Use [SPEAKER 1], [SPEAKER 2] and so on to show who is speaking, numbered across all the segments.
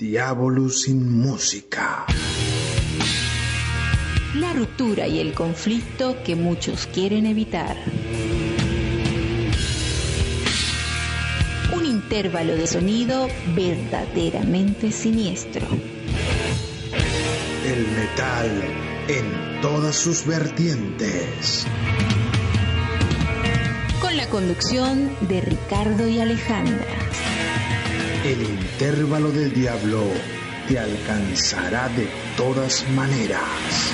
[SPEAKER 1] Diabolus sin música.
[SPEAKER 2] La ruptura y el conflicto que muchos quieren evitar. Un intervalo de sonido verdaderamente siniestro.
[SPEAKER 1] El metal en todas sus vertientes.
[SPEAKER 2] Con la conducción de Ricardo y Alejandra.
[SPEAKER 1] El intervalo del diablo te alcanzará de todas maneras.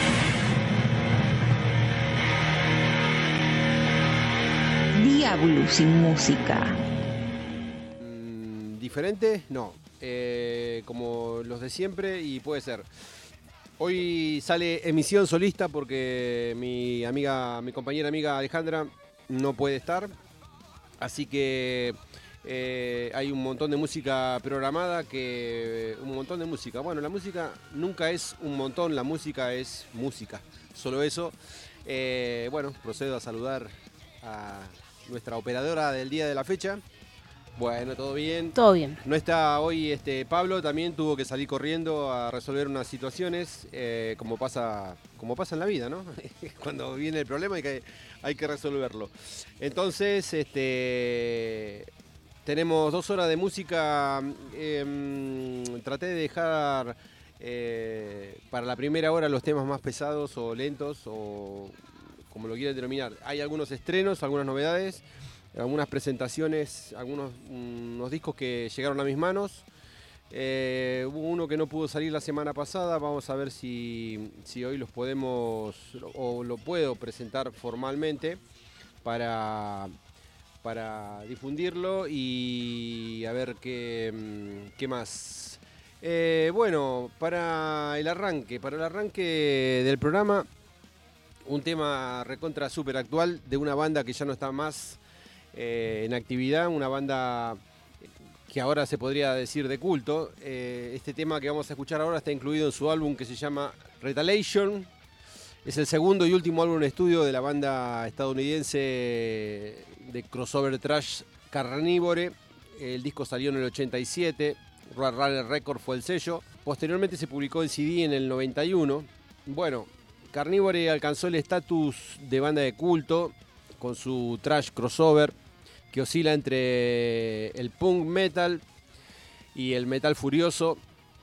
[SPEAKER 2] Diabolus sin música.
[SPEAKER 3] ¿Diferente? No. Como los de siempre y puede ser. Hoy sale emisión solista porque mi compañera amiga Alejandra no puede estar. Así que hay un montón de música programada Bueno, la música nunca es un montón, la música es música. Solo eso. Bueno, procedo a saludar a nuestra operadora del día de la fecha. Bueno, ¿todo bien?
[SPEAKER 4] Todo bien.
[SPEAKER 3] No está hoy Pablo, también tuvo que salir corriendo a resolver unas situaciones, como pasa en la vida, ¿no? Cuando viene el problema hay que resolverlo. Entonces, tenemos 2 horas de música. Traté de dejar para la primera hora los temas más pesados o lentos, o como lo quieran denominar. Hay algunos estrenos, algunas novedades, algunas presentaciones, unos discos que llegaron a mis manos. Hubo uno que no pudo salir la semana pasada. Vamos a ver si hoy los podemos o lo puedo presentar formalmente para difundirlo y a ver qué más. Bueno, para el arranque del programa, un tema recontra super actual de una banda que ya no está más en actividad, una banda que ahora se podría decir de culto. Este tema que vamos a escuchar ahora está incluido en su álbum que se llama Retaliation. Es el segundo y último álbum en estudio de la banda estadounidense de crossover thrash Carnivore. El disco salió en el 87, Roadrunner Records fue el sello. Posteriormente se publicó en CD en el 91. Bueno, Carnivore alcanzó el estatus de banda de culto con su thrash crossover, que oscila entre el punk metal y el metal furioso.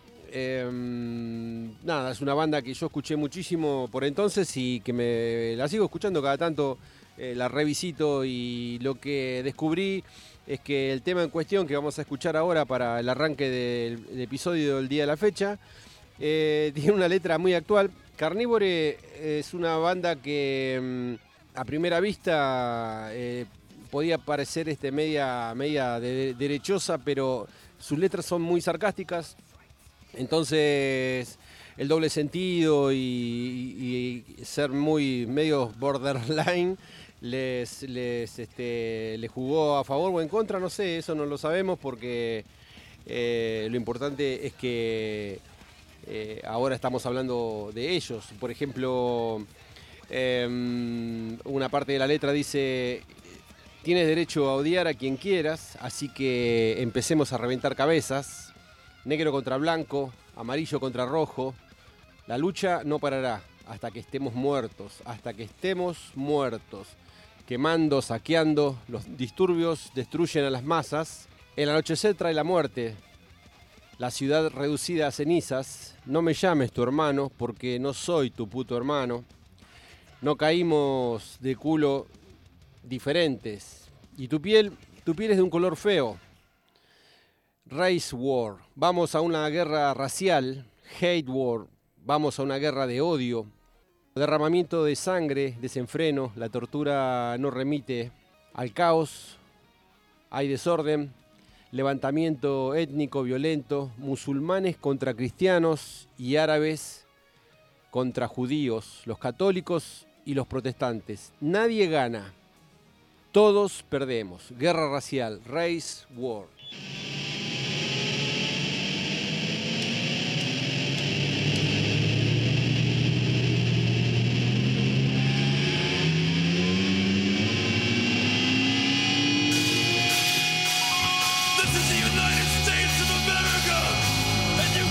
[SPEAKER 3] Nada, es una banda que yo escuché muchísimo por entonces y que la sigo escuchando cada tanto, la revisito, y lo que descubrí es que el tema en cuestión que vamos a escuchar ahora para el arranque del episodio del día de la fecha tiene una letra muy actual. Carnivore es una banda que a primera vista podía parecer media derechosa, pero sus letras son muy sarcásticas. Entonces el doble sentido y ser muy medio borderline les jugó a favor o en contra, no sé, eso no lo sabemos, porque lo importante es que ahora estamos hablando de ellos. Por ejemplo, una parte de la letra dice: tienes derecho a odiar a quien quieras, así que empecemos a reventar cabezas. Negro contra blanco, amarillo contra rojo. La lucha no parará hasta que estemos muertos, Quemando, saqueando, los disturbios destruyen a las masas. El anochecer trae la muerte, la ciudad reducida a cenizas. No me llames tu hermano, porque no soy tu puto hermano. No caímos de culo diferentes. Y tu piel es de un color feo. Race War, vamos a una guerra racial. Hate War, vamos a una guerra de odio. Derramamiento de sangre, desenfreno, la tortura no remite al caos. Hay desorden, levantamiento étnico violento, musulmanes contra cristianos y árabes contra judíos, los católicos y los protestantes. Nadie gana, todos perdemos. Guerra racial, Race War.
[SPEAKER 5] This is the United States of America, and you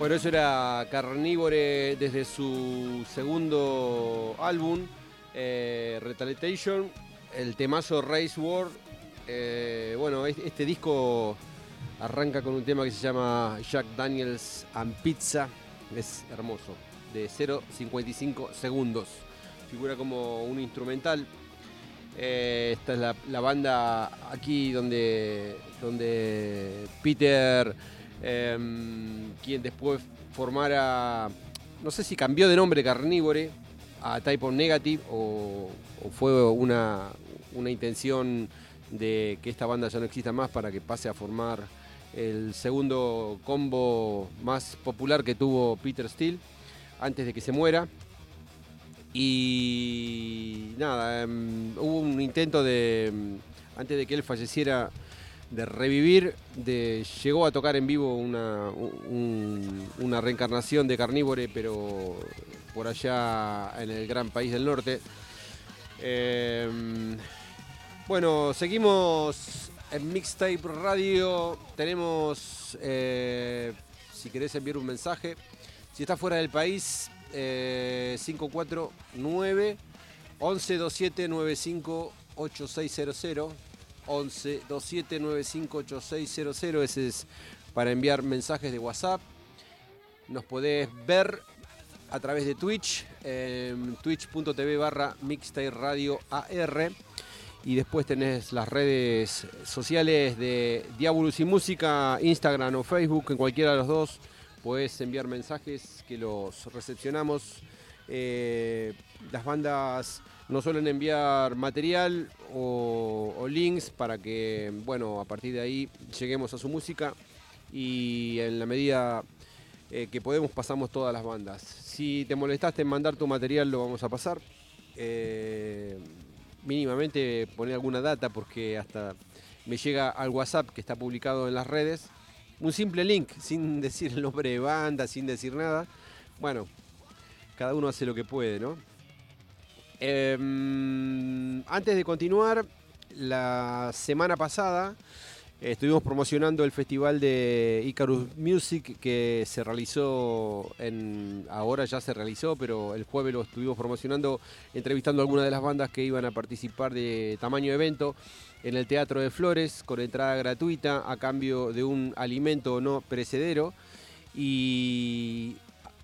[SPEAKER 3] Bueno, eso era Carnivore desde su segundo álbum, Retaliation, el temazo Race War. Bueno, este disco arranca con un tema que se llama Jack Daniels and Pizza. Es hermoso, de 0,55 segundos. Figura como un instrumental. Esta es la banda aquí donde Peter, quien después formara, no sé si cambió de nombre Carnivore a Type O Negative o fue una intención de que esta banda ya no exista más para que pase a formar el segundo combo más popular que tuvo Peter Steele antes de que se muera. Y nada, hubo un intento antes de que él falleciera, de revivir, llegó a tocar en vivo una reencarnación de Carnivore, pero por allá en el gran país del norte. Bueno, seguimos en Mixtape Radio. Tenemos, si querés enviar un mensaje, si estás fuera del país, 549 11 27 95 8600. 11 27 95 8600. Ese es para enviar mensajes de WhatsApp. Nos podés ver a través de Twitch, twitch.tv/mixtape-radio-ar. Y después tenés las redes sociales de Diabolus y Música, Instagram o Facebook. En cualquiera de los dos podés enviar mensajes que los recepcionamos. Las bandas nos suelen enviar material o links para que, bueno, a partir de ahí lleguemos a su música, y en la medida que podemos pasamos todas las bandas. Si te molestaste en mandar tu material, lo vamos a pasar. Mínimamente poner alguna data, porque hasta me llega al WhatsApp que está publicado en las redes un simple link sin decir el nombre de banda, sin decir nada. Bueno, cada uno hace lo que puede, ¿no? Antes de continuar, la semana pasada estuvimos promocionando el festival de Icarus Music, que se realizó ahora ya se realizó, pero el jueves lo estuvimos promocionando, entrevistando a algunas de las bandas que iban a participar de tamaño evento en el Teatro de Flores, con entrada gratuita a cambio de un alimento no perecedero. Y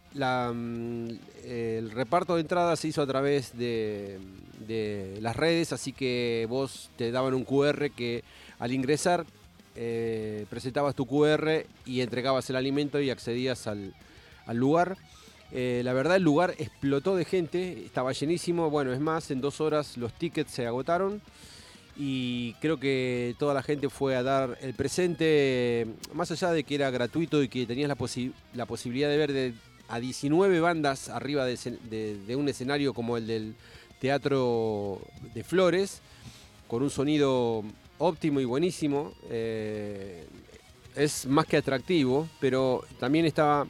[SPEAKER 3] el reparto de entradas se hizo a través de las redes, así que vos te daban un QR que al ingresar presentabas tu QR y entregabas el alimento y accedías al lugar. La verdad, el lugar explotó de gente, estaba llenísimo. Bueno, es más, en 2 horas los tickets se agotaron y creo que toda la gente fue a dar el presente, más allá de que era gratuito y que tenías la posibilidad de ver a 19 bandas arriba de un escenario como el del Teatro de Flores, con un sonido óptimo y buenísimo. Es más que atractivo, pero también estaba...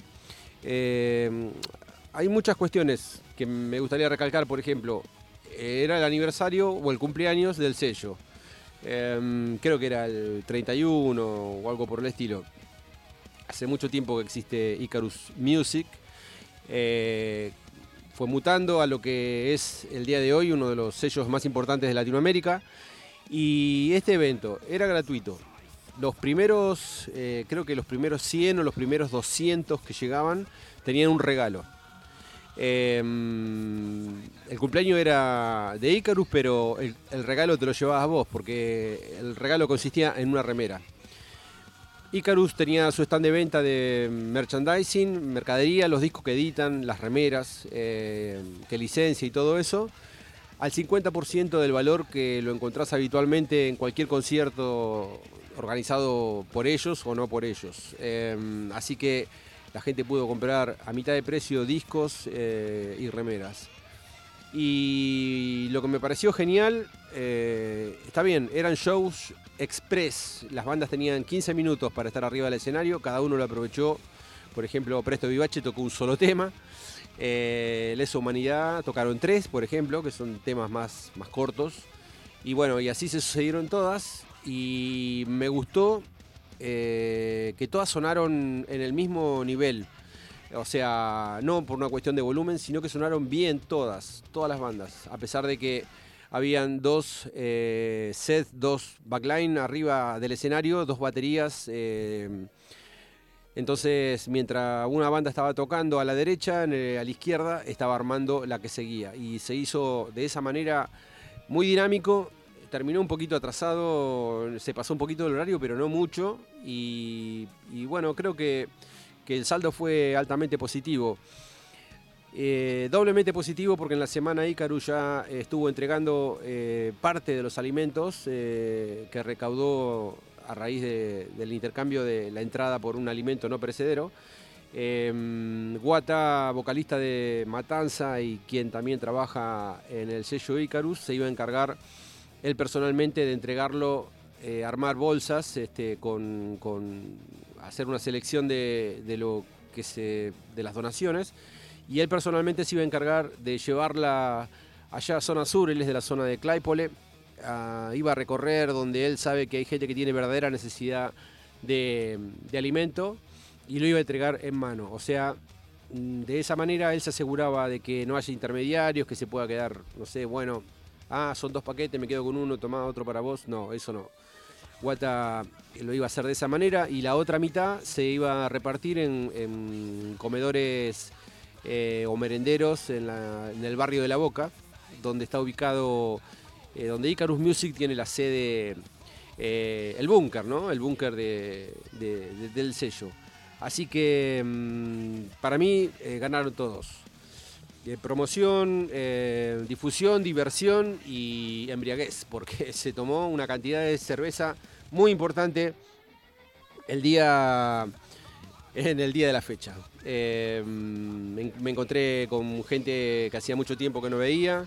[SPEAKER 3] hay muchas cuestiones que me gustaría recalcar. Por ejemplo, era el aniversario o el cumpleaños del sello. Creo que era el 31 o algo por el estilo. Hace mucho tiempo que existe Icarus Music. Fue mutando a lo que es el día de hoy uno de los sellos más importantes de Latinoamérica. Y este evento era gratuito. Los primeros, creo que los primeros 100 o los primeros 200 que llegaban tenían un regalo. El cumpleaños era de Icarus, pero el regalo te lo llevabas vos, porque el regalo consistía en una remera. Icarus tenía su stand de venta de merchandising, mercadería, los discos que editan, las remeras, que licencia y todo eso, al 50% del valor que lo encontrás habitualmente en cualquier concierto organizado por ellos o no por ellos. Así que la gente pudo comprar a mitad de precio discos y remeras. Y lo que me pareció genial, está bien, eran shows express. Las bandas tenían 15 minutos para estar arriba del escenario, cada uno lo aprovechó. Por ejemplo, Presto Vivace tocó un solo tema. Lesa Humanidad tocaron 3, por ejemplo, que son temas más cortos. Y bueno, y así se sucedieron todas. Y me gustó que todas sonaron en el mismo nivel. O sea, no por una cuestión de volumen, sino que sonaron bien todas las bandas. A pesar de que habían dos sets, dos backline arriba del escenario, dos baterías. Entonces, mientras una banda estaba tocando a la derecha, a la izquierda estaba armando la que seguía. Y se hizo de esa manera muy dinámico. Terminó un poquito atrasado, se pasó un poquito del horario, pero no mucho. Y bueno, creo que el saldo fue altamente positivo. Doblemente positivo porque en la semana Icarus ya estuvo entregando parte de los alimentos que recaudó a raíz del intercambio de la entrada por un alimento no perecedero. Guata, vocalista de Matanza y quien también trabaja en el sello Icarus, se iba a encargar él personalmente de entregarlo, armar bolsas con hacer una selección de las donaciones, y él personalmente se iba a encargar de llevarla allá a zona sur. Él es de la zona de Claypole. Iba a recorrer donde él sabe que hay gente que tiene verdadera necesidad de alimento, y lo iba a entregar en mano. O sea, de esa manera él se aseguraba de que no haya intermediarios, que se pueda quedar, no sé, bueno, son 2 paquetes, me quedo con uno, tomá otro para vos. No, eso no. Guata lo iba a hacer de esa manera, y la otra mitad se iba a repartir en comedores o merenderos en el barrio de La Boca, donde está ubicado, donde Icarus Music tiene la sede, el búnker, ¿no? El búnker del sello. Así que para mí ganaron todos. Promoción, difusión, diversión y embriaguez, porque se tomó una cantidad de cerveza muy importante en el día de la fecha. Me encontré con gente que hacía mucho tiempo que no veía.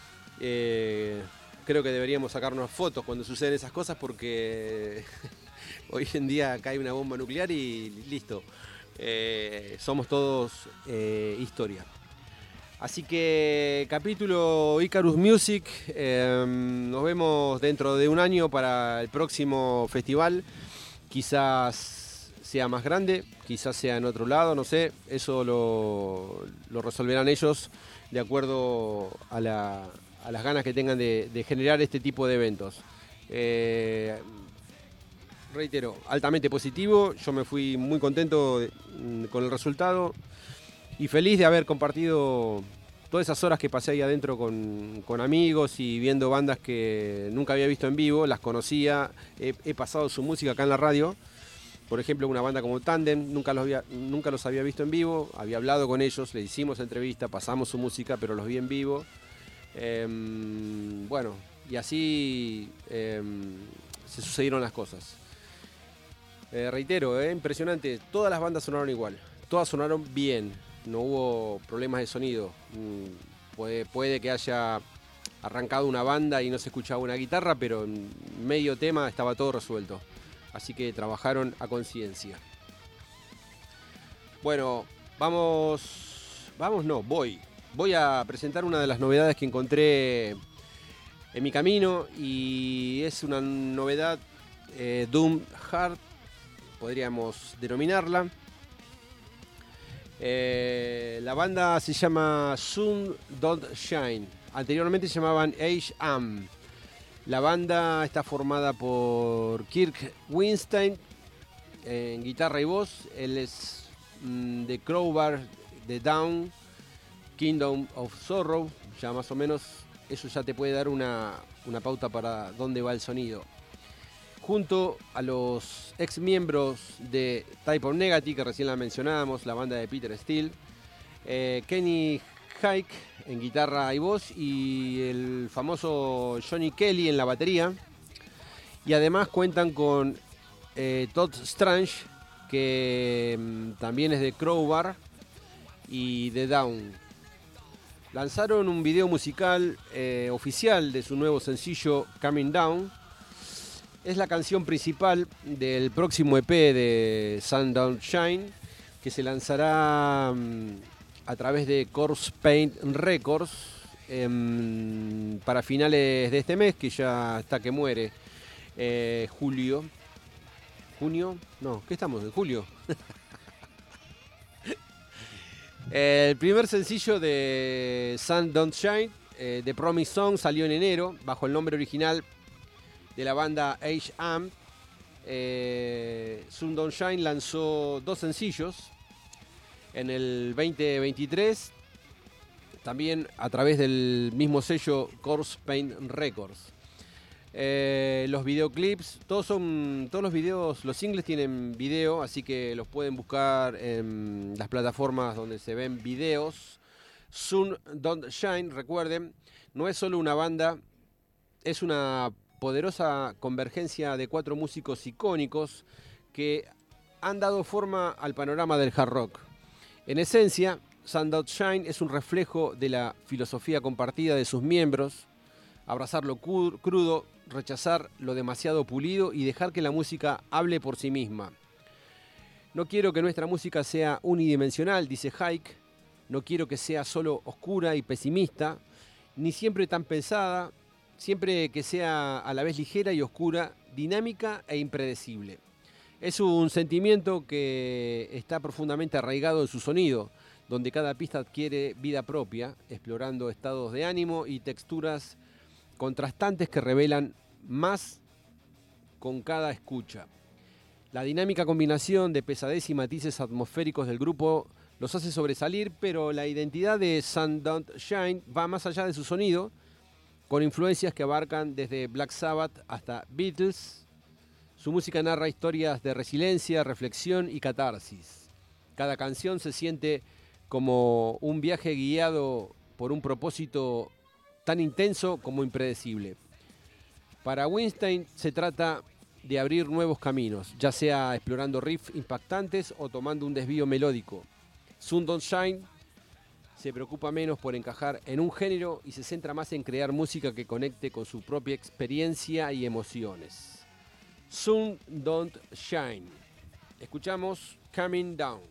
[SPEAKER 3] Creo que deberíamos sacarnos fotos cuando suceden esas cosas, porque hoy en día cae una bomba nuclear y listo. Somos todos historia. Así que capítulo Icarus Music, nos vemos dentro de un año para el próximo festival. Quizás sea más grande, quizás sea en otro lado, no sé. Eso lo resolverán ellos de acuerdo a las ganas que tengan de generar este tipo de eventos. Reitero, altamente positivo. Yo me fui muy contento con el resultado y feliz de haber compartido todas esas horas que pasé ahí adentro con amigos y viendo bandas que nunca había visto en vivo. Las conocía, he pasado su música acá en la radio. Por ejemplo, una banda como Tandem, nunca los había visto en vivo. Había hablado con ellos, les hicimos entrevista, pasamos su música, pero los vi en vivo. Bueno, y así se sucedieron las cosas. Reitero, impresionante. Todas las bandas sonaron igual, todas sonaron bien. No hubo problemas de sonido. Puede que haya arrancado una banda y no se escuchaba una guitarra, pero en medio tema estaba todo resuelto. Así que trabajaron a conciencia. Bueno, voy a presentar una de las novedades que encontré en mi camino, y es una novedad Doom Hard, podríamos denominarla. La banda se llama Sun Don't Shine. Anteriormente se llamaban Age Am. La banda está formada por Kirk Windstein en guitarra y voz. Él es de Crowbar, de Down, Kingdom of Sorrow. Ya más o menos eso ya te puede dar una pauta para dónde va el sonido. Junto a los ex miembros de Type of Negative, que recién la mencionábamos, la banda de Peter Steele, Kenny Hike en guitarra y voz, y el famoso Johnny Kelly en la batería. Y además cuentan con Todd Strange, que también es de Crowbar y de Down. Lanzaron un video musical oficial de su nuevo sencillo Coming Down. Es la canción principal del próximo EP de Sun Don't Shine, que se lanzará a través de Corpse Paint Records para finales de este mes, que ya está que muere. Julio. ¿Junio? No, ¿qué estamos? ¿En julio? El primer sencillo de Sun Don't Shine, The Promise Song, salió en enero bajo el nombre original de la banda H.A.M. Sun Don't Shine lanzó 2 sencillos en el 2023, también a través del mismo sello Corpse Paint Records. Los videoclips, todos los videos, los singles tienen video, así que los pueden buscar en las plataformas donde se ven videos. Sun Don't Shine, recuerden, no es solo una banda, es una poderosa convergencia de 4 músicos icónicos que han dado forma al panorama del hard rock. En esencia, Sun Don't Shine es un reflejo de la filosofía compartida de sus miembros: abrazar lo crudo, rechazar lo demasiado pulido y dejar que la música hable por sí misma. No quiero que nuestra música sea unidimensional, dice Haik. No quiero que sea solo oscura y pesimista, ni siempre tan pesada, siempre que sea a la vez ligera y oscura, dinámica e impredecible. Es un sentimiento que está profundamente arraigado en su sonido, donde cada pista adquiere vida propia, explorando estados de ánimo y texturas contrastantes que revelan más con cada escucha. La dinámica combinación de pesadez y matices atmosféricos del grupo los hace sobresalir, pero la identidad de Sun Don't Shine va más allá de su sonido, con influencias que abarcan desde Black Sabbath hasta Beatles. Su música narra historias de resiliencia, reflexión y catarsis. Cada canción se siente como un viaje guiado por un propósito tan intenso como impredecible. Para Weinstein se trata de abrir nuevos caminos, ya sea explorando riffs impactantes o tomando un desvío melódico. Sun Don't Shine se preocupa menos por encajar en un género y se centra más en crear música que conecte con su propia experiencia y emociones. Sun Don't Shine. Escuchamos Coming Down.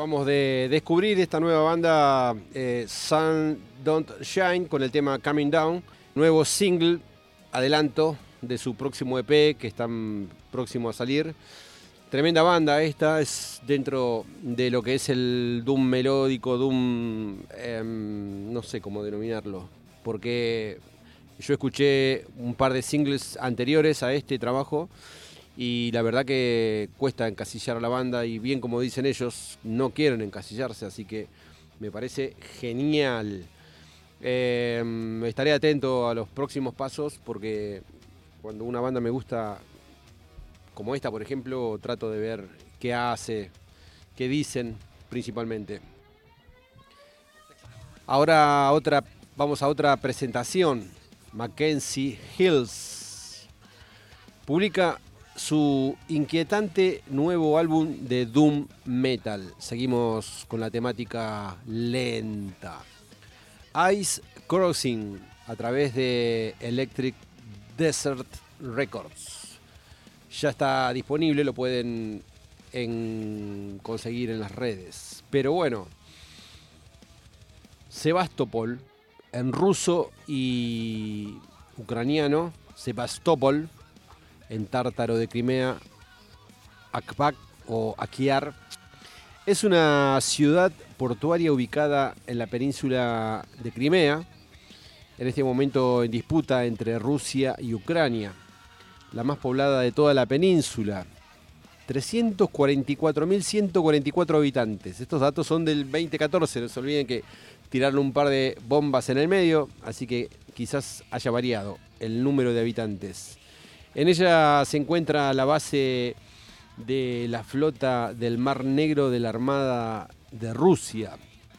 [SPEAKER 3] Acabamos de descubrir esta nueva banda, Sun Don't Shine, con el tema Coming Down, nuevo single, adelanto de su próximo EP que están próximo a salir. Tremenda banda esta, es dentro de lo que es el doom melódico, doom, no sé cómo denominarlo, porque yo escuché un par de singles anteriores a este trabajo y la verdad que cuesta encasillar a la banda y bien como dicen ellos, no quieren encasillarse, así que me parece genial. Estaré atento a los próximos pasos porque cuando una banda me gusta, como esta por ejemplo, trato de ver qué hace, qué dicen principalmente. Ahora vamos a otra presentación. Mackenzie Hills publica su inquietante nuevo álbum de doom metal. Seguimos con la temática lenta. Ice Crossing a través de Electric Desert Records. Ya está disponible, lo pueden conseguir en las redes. Pero bueno, Sebastopol, en ruso y ucraniano, Sebastopol, en tártaro de Crimea, Akbak o Akiar, es una ciudad portuaria ubicada en la península de Crimea, en este momento en disputa entre Rusia y Ucrania, la más poblada de toda la península. 344.144 habitantes. Estos datos son del 2014, no se olviden que tiraron un par de bombas en el medio, así que quizás haya variado el número de habitantes. En ella se encuentra la base de la flota del Mar Negro de la Armada de Rusia.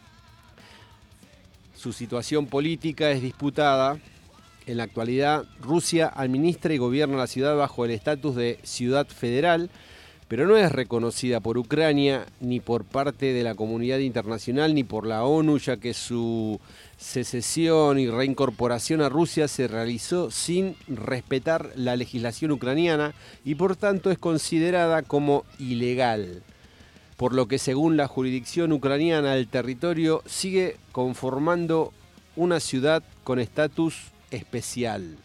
[SPEAKER 3] Su situación política es disputada. En la actualidad, Rusia administra y gobierna la ciudad bajo el estatus de ciudad federal, pero no es reconocida por Ucrania, ni por parte de la comunidad internacional, ni por la ONU, ya que su secesión y reincorporación a Rusia se realizó sin respetar la legislación ucraniana y por tanto es considerada como ilegal. Por lo que según la jurisdicción ucraniana, el territorio sigue conformando una ciudad con estatus especial,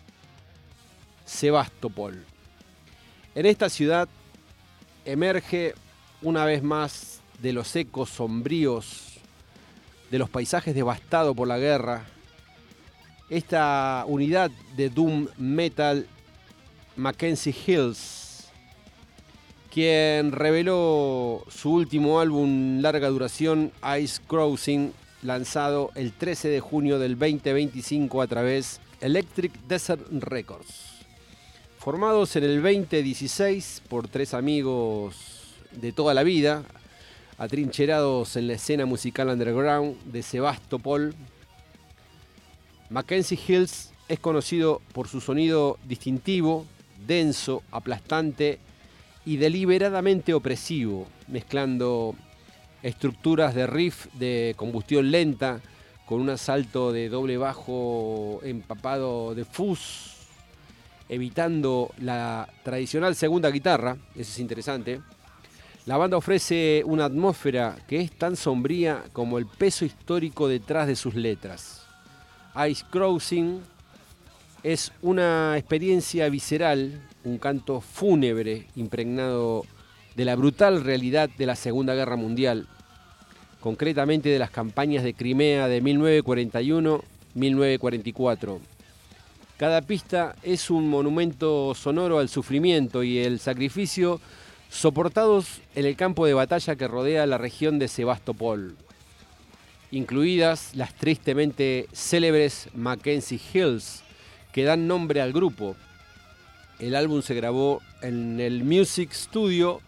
[SPEAKER 3] Sebastopol. En esta ciudad emerge una vez más de los ecos sombríos de los paisajes devastados por la guerra esta unidad de doom metal, Mackenzie Hills, quien reveló su último álbum larga duración, Ice Crossing, lanzado el 13 de junio del 2025 a través de Electric Desert Records. Formados en el 2016 por tres amigos de toda la vida, atrincherados en la escena musical underground de Sebastopol, Mackenzie Hills es conocido por su sonido distintivo, denso, aplastante y deliberadamente opresivo, mezclando estructuras de riff de combustión lenta con un asalto de doble bajo empapado de fuzz, evitando la tradicional segunda guitarra. Eso es interesante. La banda ofrece una atmósfera que es tan sombría como el peso histórico detrás de sus letras. Ice Crossing es una experiencia visceral, un canto fúnebre impregnado de la brutal realidad de la Segunda Guerra Mundial, concretamente de las campañas de Crimea de 1941-1944. Cada pista es un monumento sonoro al sufrimiento y el sacrificio soportados en el campo de batalla que rodea la región de Sebastopol, incluidas las tristemente célebres Mackenzie Hills, que dan nombre al grupo. El álbum se grabó en el Music Studio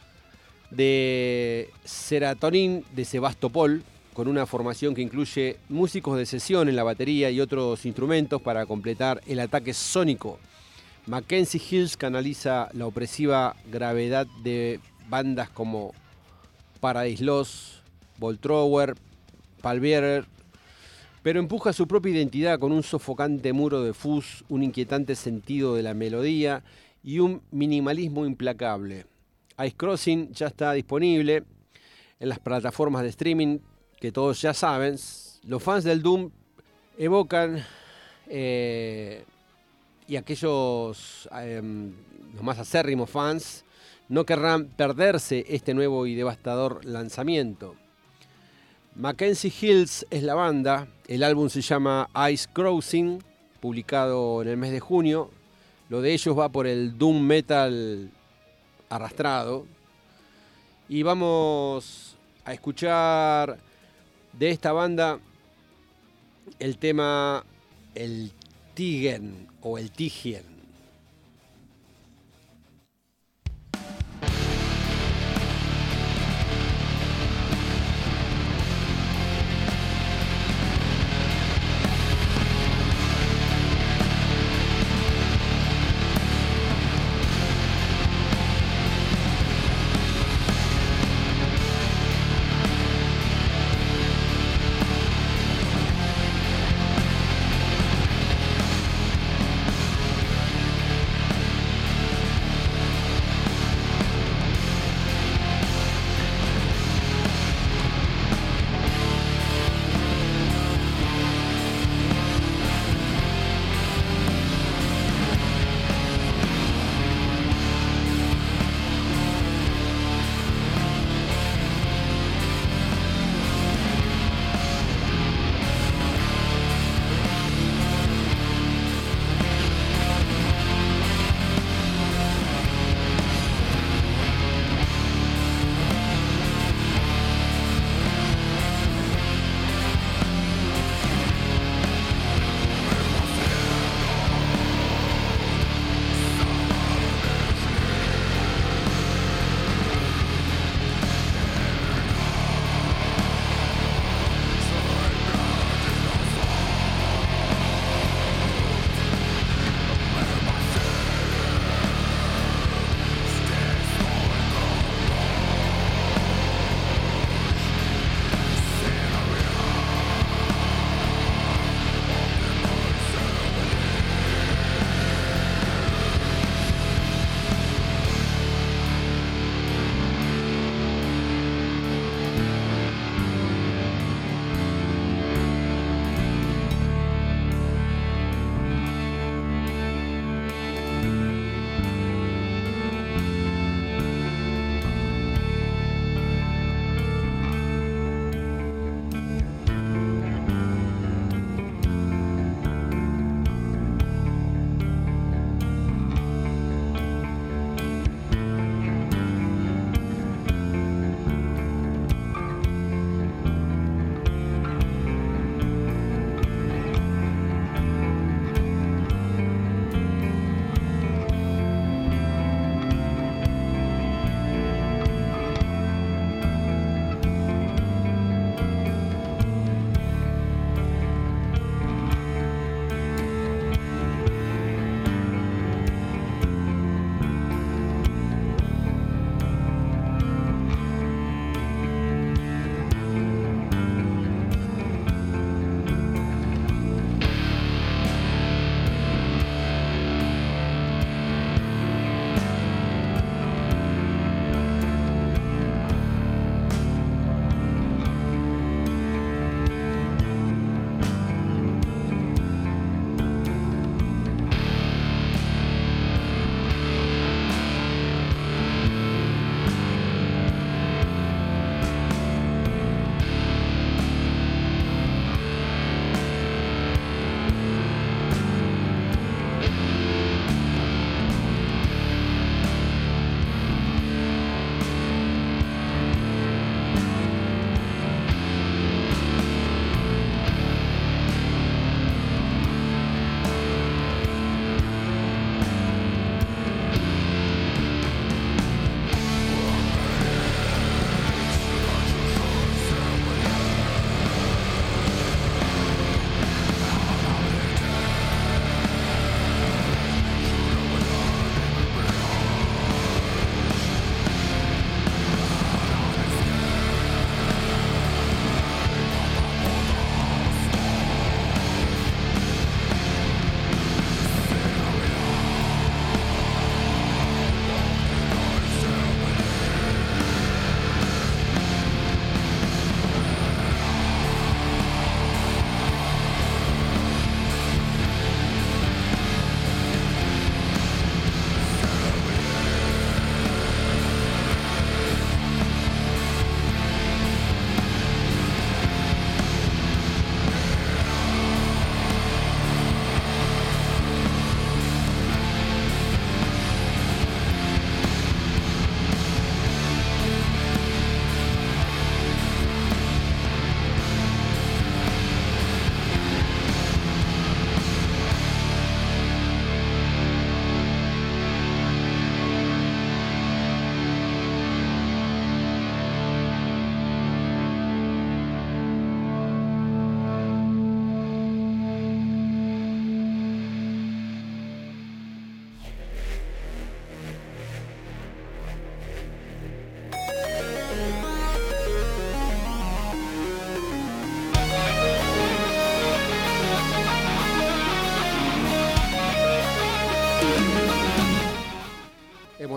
[SPEAKER 3] de Serotonin de Sebastopol, con una formación que incluye músicos de sesión en la batería y otros instrumentos para completar el ataque sónico. Mackenzie Hills canaliza la opresiva gravedad de bandas como Paradise Lost, Voltrower, Palbierer, pero empuja su propia identidad con un sofocante muro de fuzz, un inquietante sentido de la melodía y un minimalismo implacable. Ice Crossing ya está disponible en las plataformas de streaming que todos ya saben, los fans del Doom evocan y aquellos, los más acérrimos fans, no querrán perderse este nuevo y devastador lanzamiento. Mackenzie Hills es la banda, el álbum se llama Ice Crossing, publicado en el mes de junio. Lo de ellos va por el Doom Metal arrastrado. Y vamos a escuchar de esta banda el tema El Tigen o El Tigen.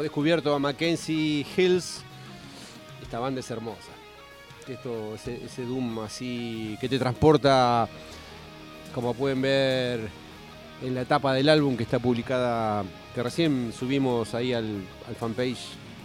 [SPEAKER 3] descubierto a Mackenzie Hills. Esta banda es hermosa. Ese doom así que te transporta, como pueden ver en la tapa del álbum que está publicada, que recién subimos ahí al fanpage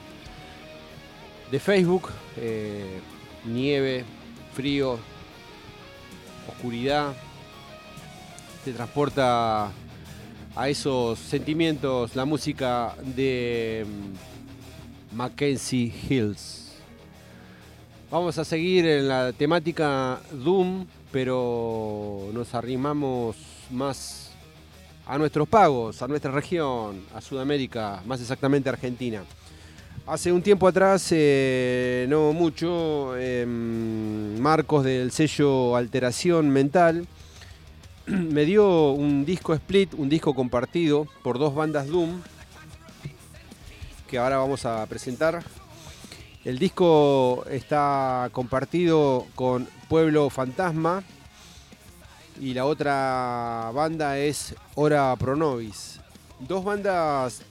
[SPEAKER 3] de Facebook. Nieve, frío, oscuridad. Te transporta a esos sentimientos la música de Mackenzie Hills. Vamos a seguir en la temática Doom, pero nos arrimamos más a nuestros pagos, a nuestra región, a Sudamérica, más exactamente a Argentina. Hace un tiempo atrás, no mucho, Marcos del sello Alteración Mental me dio un disco split, un disco compartido por dos bandas Doom, que ahora vamos a presentar. El disco está compartido con Pueblo Fantasma y la otra banda es Ora Pro Nobis. Dos bandas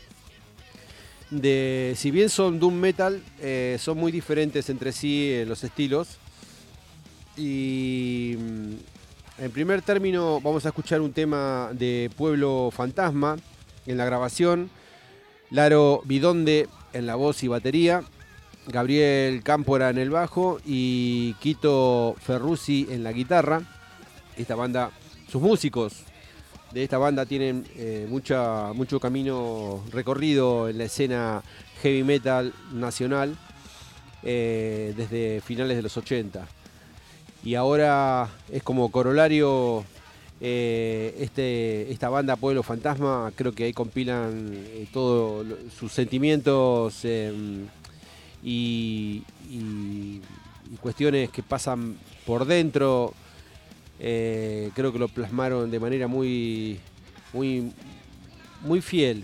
[SPEAKER 3] si bien son doom metal, son muy diferentes entre sí en los estilos. Y en primer término vamos a escuchar un tema de Pueblo Fantasma en la grabación, Laro Bidonde en la voz y batería, Gabriel Cámpora en el bajo y Quito Ferruzzi en la guitarra. Esta banda, sus músicos de esta banda tienen mucho camino recorrido en la escena heavy metal nacional desde finales de los 80. Y ahora es como corolario esta banda Pueblo Fantasma. Creo que ahí compilan todos sus sentimientos y cuestiones que pasan por dentro. Creo que lo plasmaron de manera muy fiel.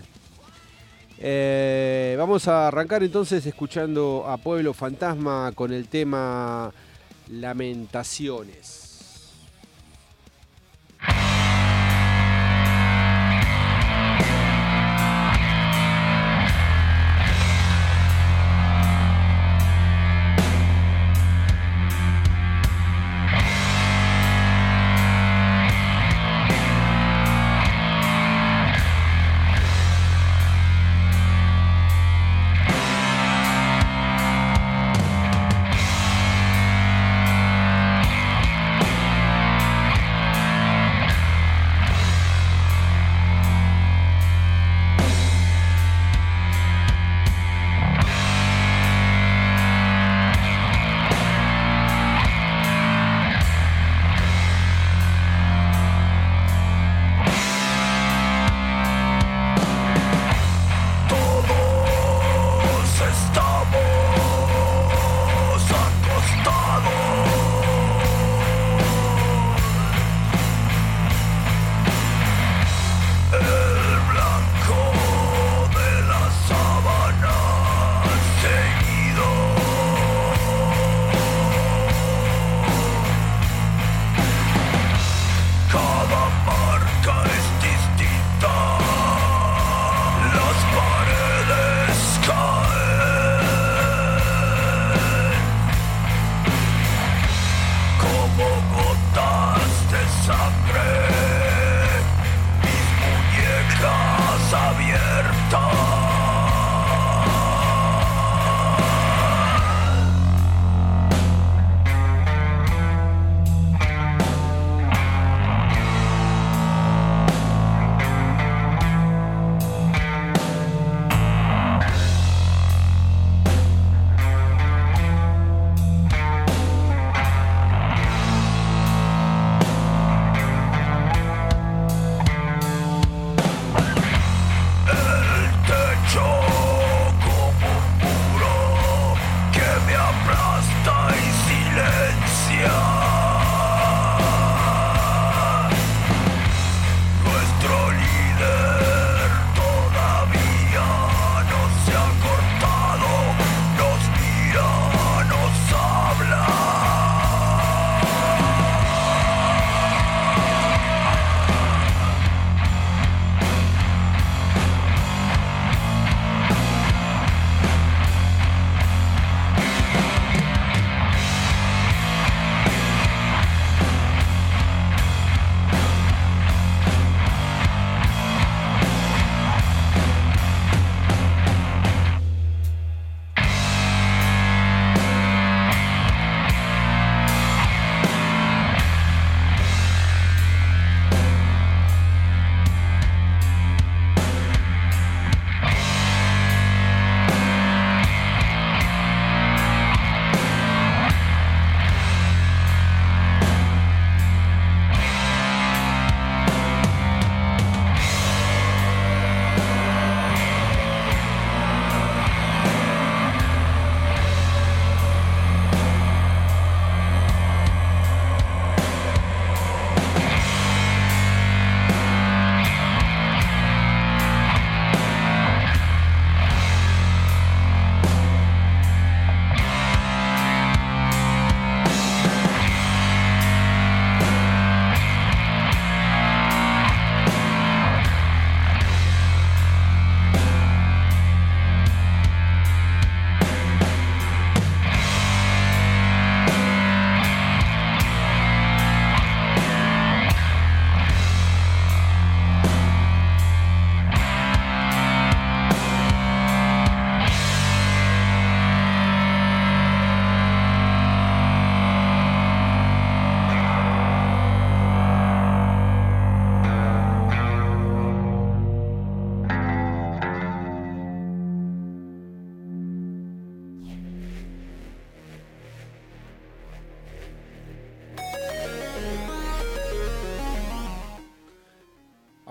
[SPEAKER 3] Vamos a arrancar entonces escuchando a Pueblo Fantasma con el tema Lamentaciones.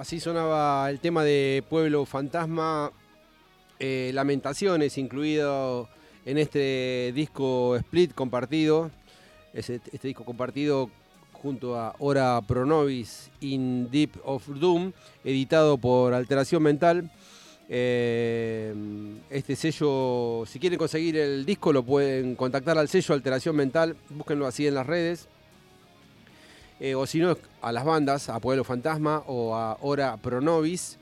[SPEAKER 3] Así sonaba el tema de Pueblo Fantasma, Lamentaciones, incluido en este disco split compartido. Este disco compartido junto a Hora Pro Nobis in Deep of Doom, editado por Alteración Mental. Este sello, si quieren conseguir el disco, lo pueden contactar al sello Alteración Mental, búsquenlo así en las redes. O si no, a las bandas, a Pueblo Fantasma o a Hora Pro Nobis.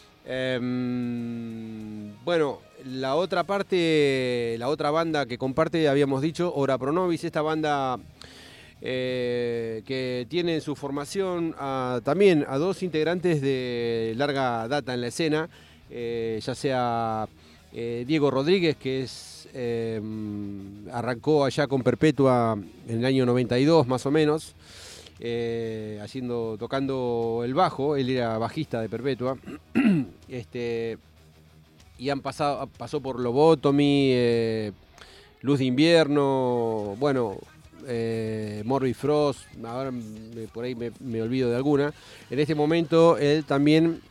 [SPEAKER 3] Bueno, la otra banda que comparte, habíamos dicho, Hora Pro Nobis, esta banda que tiene en su formación también a dos integrantes de larga data en la escena, ya sea Diego Rodríguez, que arrancó allá con Perpetua en el año 92 más o menos, tocando el bajo. Él era bajista de Perpetua. Y pasó por Lobotomy, Luz de Invierno, bueno, Morbid Frost, ahora por ahí me olvido de alguna. En este momento él también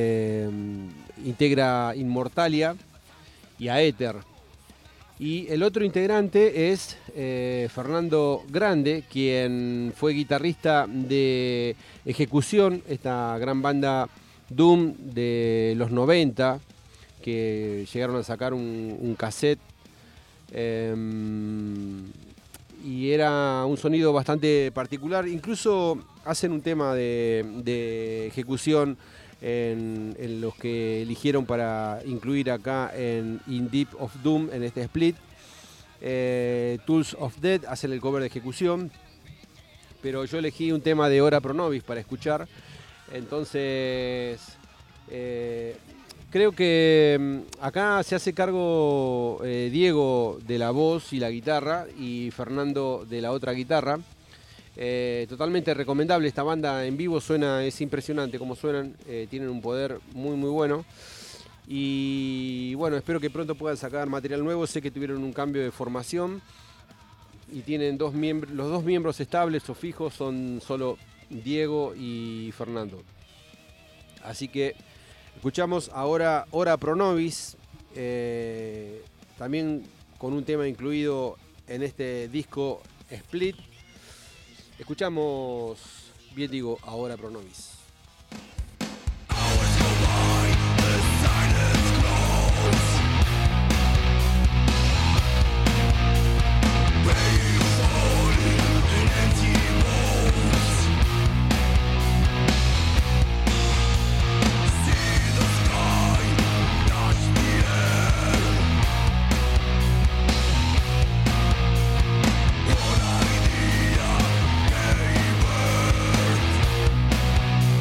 [SPEAKER 3] integra Inmortalia y Aether. Y el otro integrante es Fernando Grande, quien fue guitarrista de Ejecución, esta gran banda Doom de los 90, que llegaron a sacar un cassette. Y era un sonido bastante particular. Incluso hacen un tema de Ejecución en los que eligieron para incluir acá en In Deep of Doom, en este split. Tools of Death hacen el cover de Ejecución, pero yo elegí un tema de Hora Pro Nobis para escuchar. Entonces creo que acá se hace cargo Diego de la voz y la guitarra y Fernando de la otra guitarra. Totalmente recomendable esta banda en vivo, es impresionante cómo suenan, tienen un poder muy muy bueno. Y bueno, espero que pronto puedan sacar material nuevo. Sé que tuvieron un cambio de formación y tienen los dos miembros estables o fijos son solo Diego y Fernando. Así que escuchamos ahora Hora Pro Nobis, también con un tema incluido en este disco split. Escuchamos, bien digo, a Hora Pro Nobis.
[SPEAKER 4] Una idea que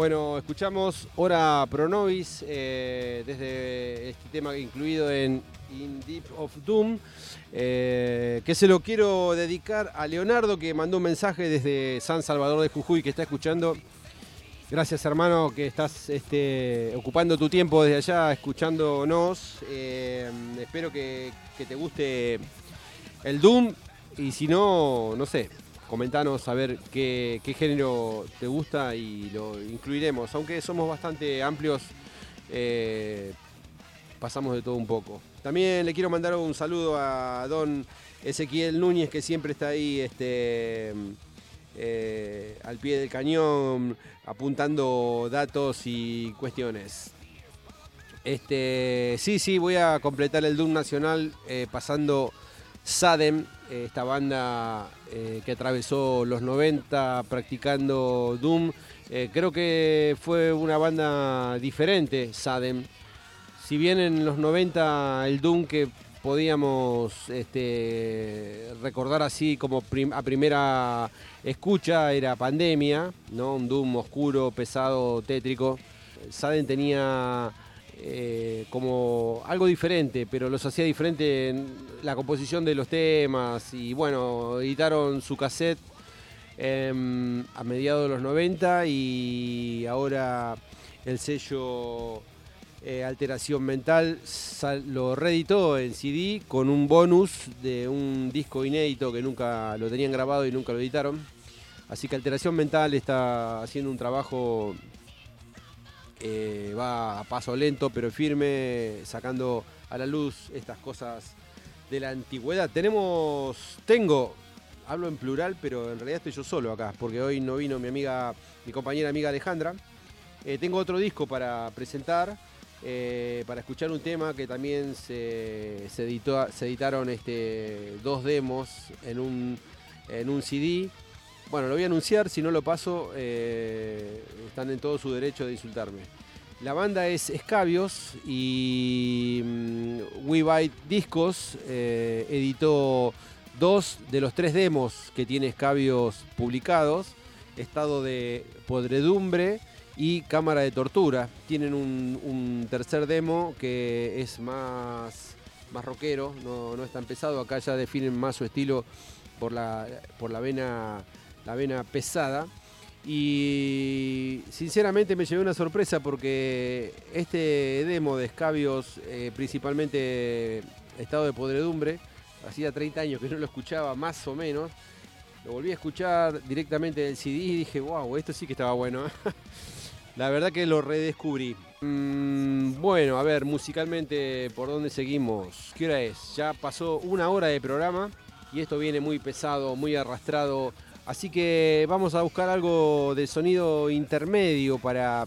[SPEAKER 3] Bueno, escuchamos Ora Pro Nobis desde este tema incluido en In Deep of Doom, que se lo quiero dedicar a Leonardo, que mandó un mensaje desde San Salvador de Jujuy, que está escuchando. Gracias, hermano, que estás ocupando tu tiempo desde allá escuchándonos. Espero que te guste el Doom, y si no, no sé, comentanos a ver qué género te gusta y lo incluiremos. Aunque somos bastante amplios, pasamos de todo un poco. También le quiero mandar un saludo a don Ezequiel Núñez, que siempre está ahí al pie del cañón, apuntando datos y cuestiones. Sí, voy a completar el Doom nacional pasando Sadem, esta banda que atravesó los 90 practicando Doom. Creo que fue una banda diferente, Sadem. Si bien en los 90 el Doom que podíamos recordar así como a primera escucha era Pandemia, ¿no? Un Doom oscuro, pesado, tétrico. Sadem tenía como algo diferente, pero los hacía diferente en la composición de los temas. Y bueno, editaron su cassette a mediados de los 90 y ahora el sello Alteración Mental lo reeditó en CD con un bonus de un disco inédito que nunca lo tenían grabado y nunca lo editaron. Así que Alteración Mental está haciendo un trabajo, va a paso lento pero firme, sacando a la luz estas cosas de la antigüedad. Hablo en plural, pero en realidad estoy yo solo acá, porque hoy no vino mi compañera amiga Alejandra. Tengo otro disco para presentar, para escuchar un tema que también se editaron 2 demos en un CD. Bueno, lo voy a anunciar, si no lo paso, están en todo su derecho de insultarme. La banda es Escabios y We Bite Discos editó 2 de los 3 demos que tiene Escabios publicados: Estado de Podredumbre y Cámara de Tortura. Tienen un tercer demo que es más rockero, no es tan pesado. Acá ya definen más su estilo por la vena pesada. Y sinceramente me llevé una sorpresa, porque este demo de Escabios, principalmente Estado de Podredumbre, hacía 30 años que no lo escuchaba, más o menos. Lo volví a escuchar directamente del CD y dije, wow, esto sí que estaba bueno. La verdad que lo redescubrí. Bueno, a ver, musicalmente, ¿por dónde seguimos? ¿Qué hora es? Ya pasó 1 hora de programa y esto viene muy pesado, muy arrastrado. Así que vamos a buscar algo de sonido intermedio para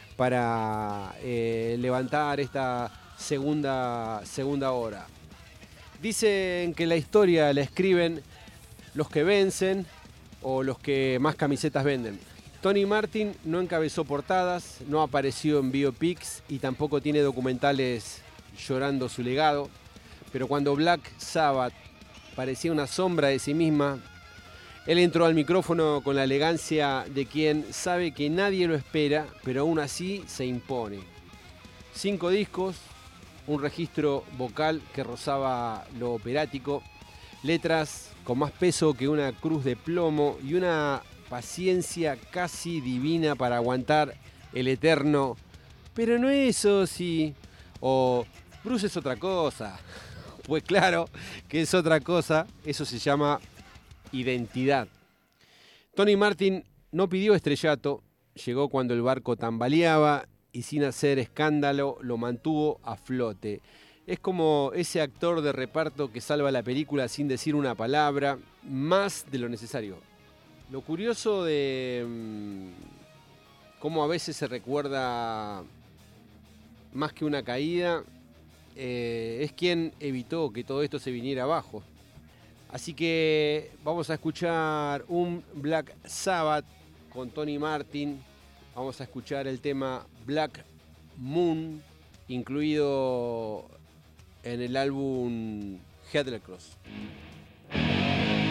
[SPEAKER 3] levantar esta segunda hora. Dicen que la historia la escriben los que vencen o los que más camisetas venden. Tony Martin no encabezó portadas, no apareció en biopics y tampoco tiene documentales llorando su legado. Pero cuando Black Sabbath parecía una sombra de sí misma, él entró al micrófono con la elegancia de quien sabe que nadie lo espera, pero aún así se impone. 5 discos, un registro vocal que rozaba lo operático, letras con más peso que una cruz de plomo y una paciencia casi divina para aguantar el eterno "pero no eso sí", o "Bruce es otra cosa". Pues claro que es otra cosa, eso se llama identidad. Tony Martin no pidió estrellato, llegó cuando el barco tambaleaba y sin hacer escándalo lo mantuvo a flote. Es como ese actor de reparto que salva la película sin decir una palabra, más de lo necesario. Lo curioso de cómo a veces se recuerda más que una caída es quien evitó que todo esto se viniera abajo. Así que vamos a escuchar un Black Sabbath con Tony Martin. Vamos a escuchar el tema Black Moon, incluido en el álbum Headless Cross.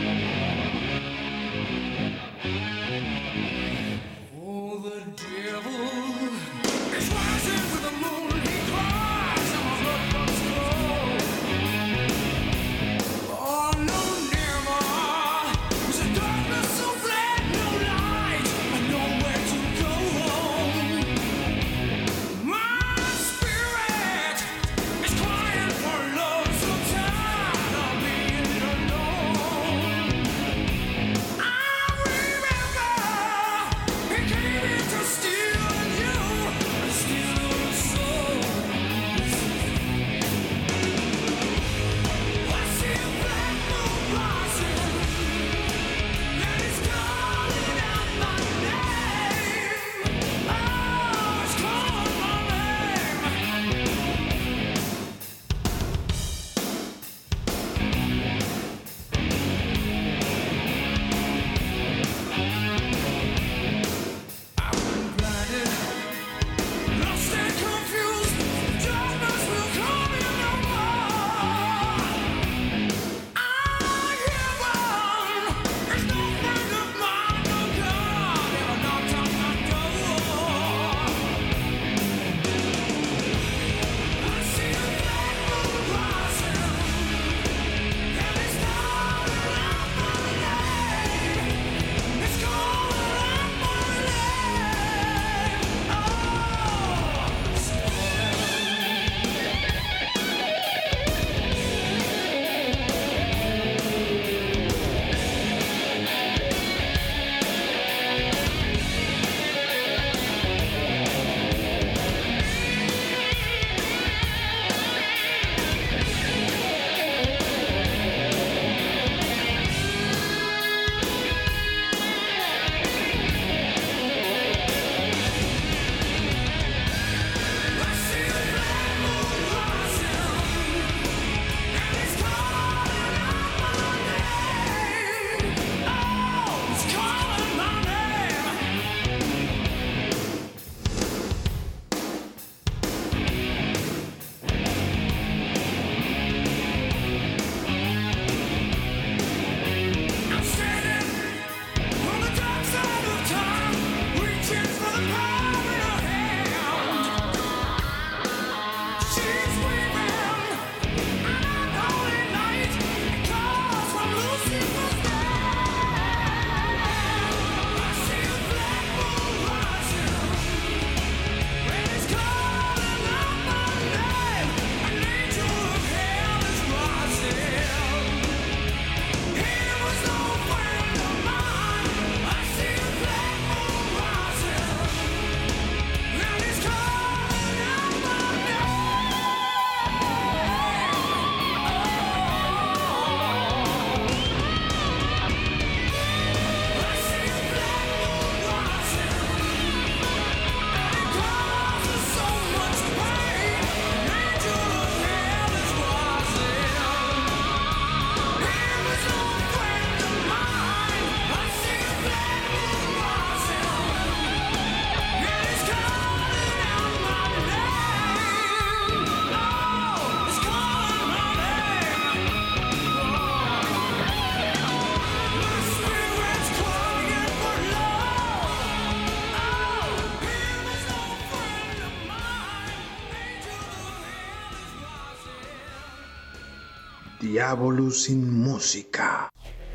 [SPEAKER 4] Oh, the devil
[SPEAKER 1] Diabolus in Musica.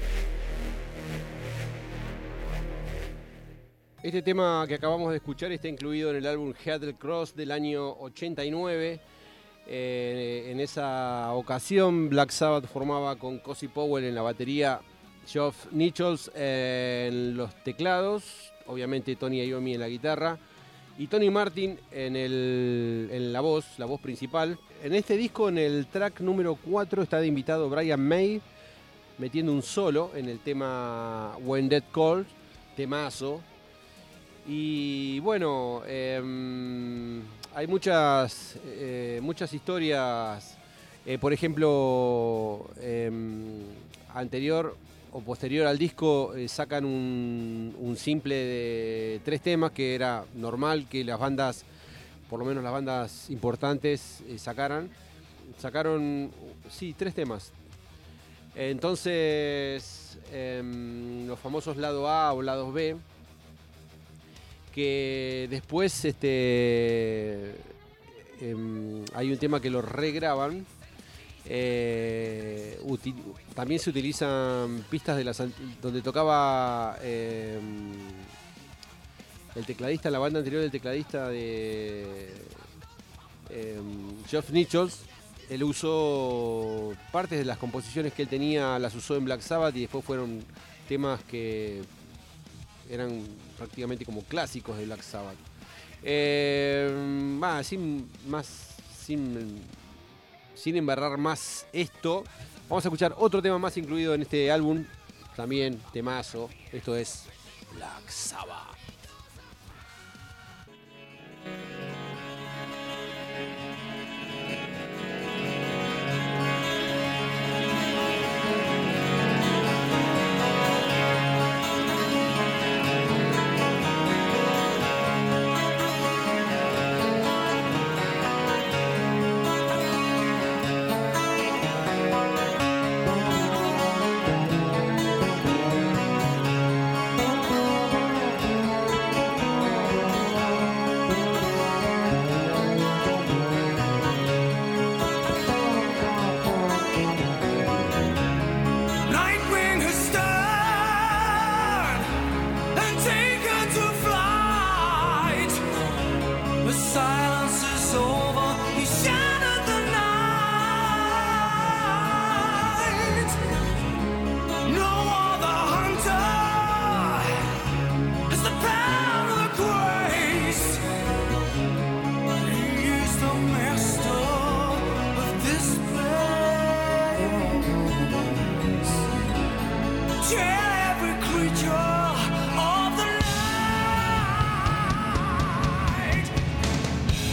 [SPEAKER 3] Este tema que acabamos de escuchar está incluido en el álbum Head Cross del año 89. En esa ocasión Black Sabbath formaba con Cozy Powell en la batería, Geoff Nichols en los teclados, obviamente Tony Iommi en la guitarra y Tony Martin en la voz principal. En este disco, en el track número 4, está de invitado Brian May, metiendo un solo en el tema When Dead Calls, temazo. Y bueno, hay muchas historias. Por ejemplo, anterior o posterior al disco sacan un simple de 3 temas, que era normal que las bandas, por lo menos las bandas importantes, sacaron 3 temas. Entonces, los famosos lado A o lados B, que después hay un tema que lo regraban. También se utilizan pistas donde tocaba el tecladista, la banda anterior del tecladista de Geoff Nichols. Él usó partes de las composiciones que él tenía, las usó en Black Sabbath, y después fueron temas que eran prácticamente como clásicos de Black Sabbath. Sin embarrar más esto, vamos a escuchar otro tema más incluido en este álbum, también temazo. Esto es Black Sabbath.
[SPEAKER 4] silence is over, he shattered the night. No other hunter has the power of grace. He is the master of this place. Tell every creature of the night,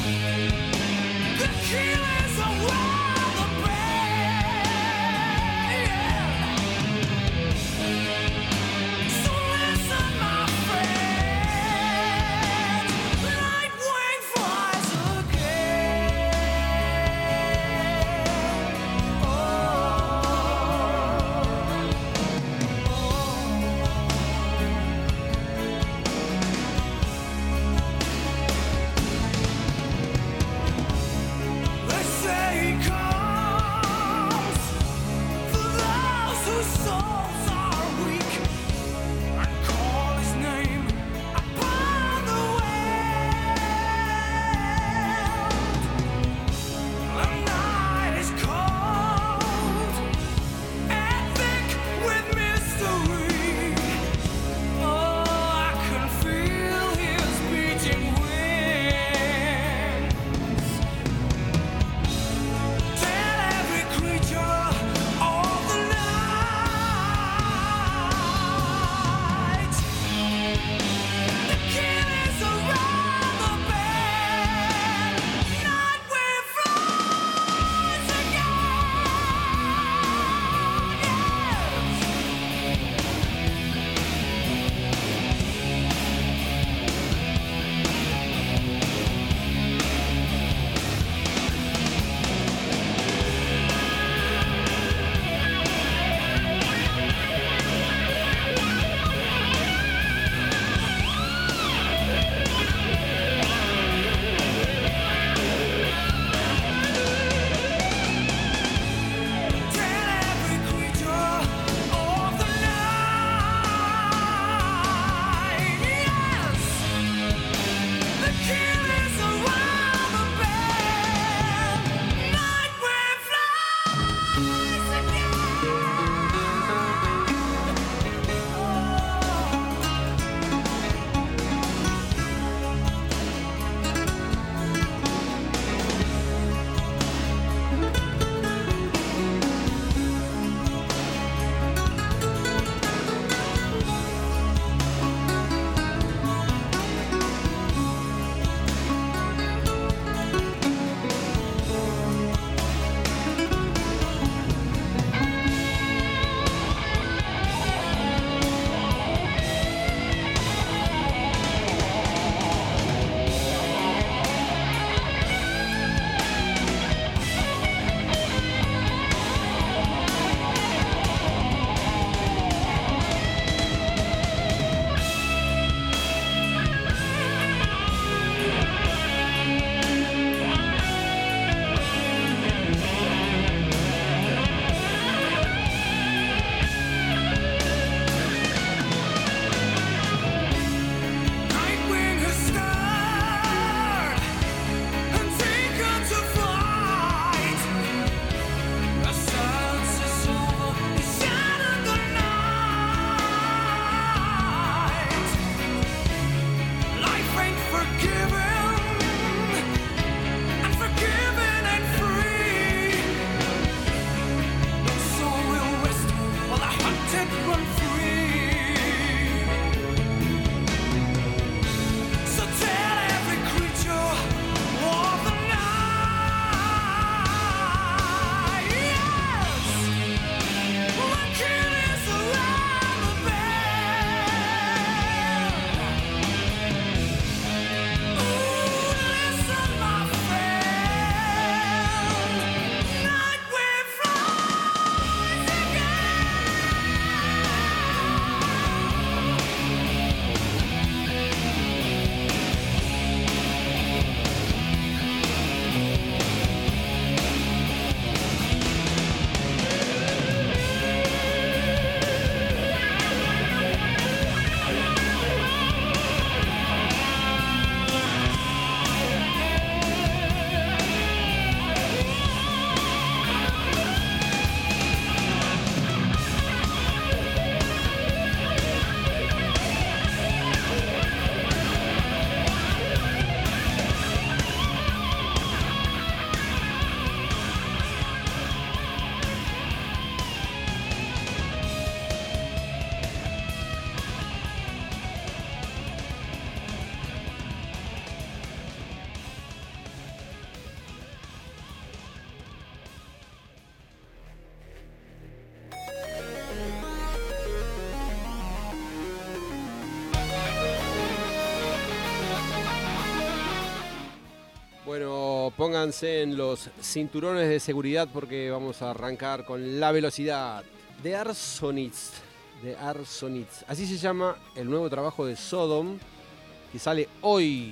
[SPEAKER 3] Bueno, pónganse en los cinturones de seguridad porque vamos a arrancar con la velocidad. The Arsonists. Así se llama el nuevo trabajo de Sodom, que sale hoy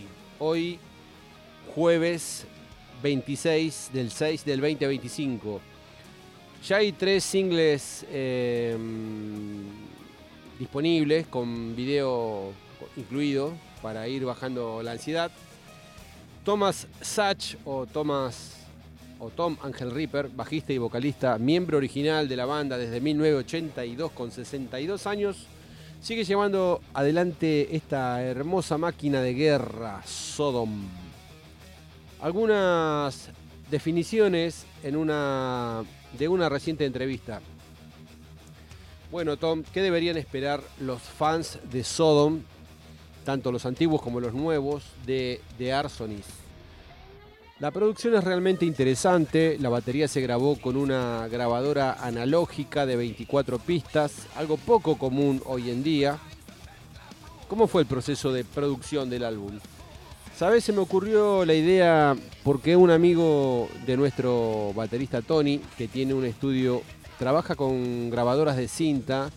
[SPEAKER 3] jueves 26 del 6 del 2025. Ya hay 3 singles disponibles con video incluido para ir bajando la ansiedad. Thomas Sach o Tom Angel Reaper, bajista y vocalista, miembro original de la banda desde 1982 con 62 años, sigue llevando adelante esta hermosa máquina de guerra, Sodom. Algunas definiciones de una reciente entrevista. Bueno, Tom, ¿qué deberían esperar los fans de Sodom, tanto los antiguos como los nuevos, de The Arsonists? La producción es realmente interesante. La batería se grabó con una grabadora analógica de 24 pistas, algo poco común hoy en día. ¿Cómo fue el proceso de producción del álbum? ¿Sabes? Se me ocurrió la idea porque un amigo de nuestro baterista Tony, que tiene un estudio, trabaja con grabadoras de cinta,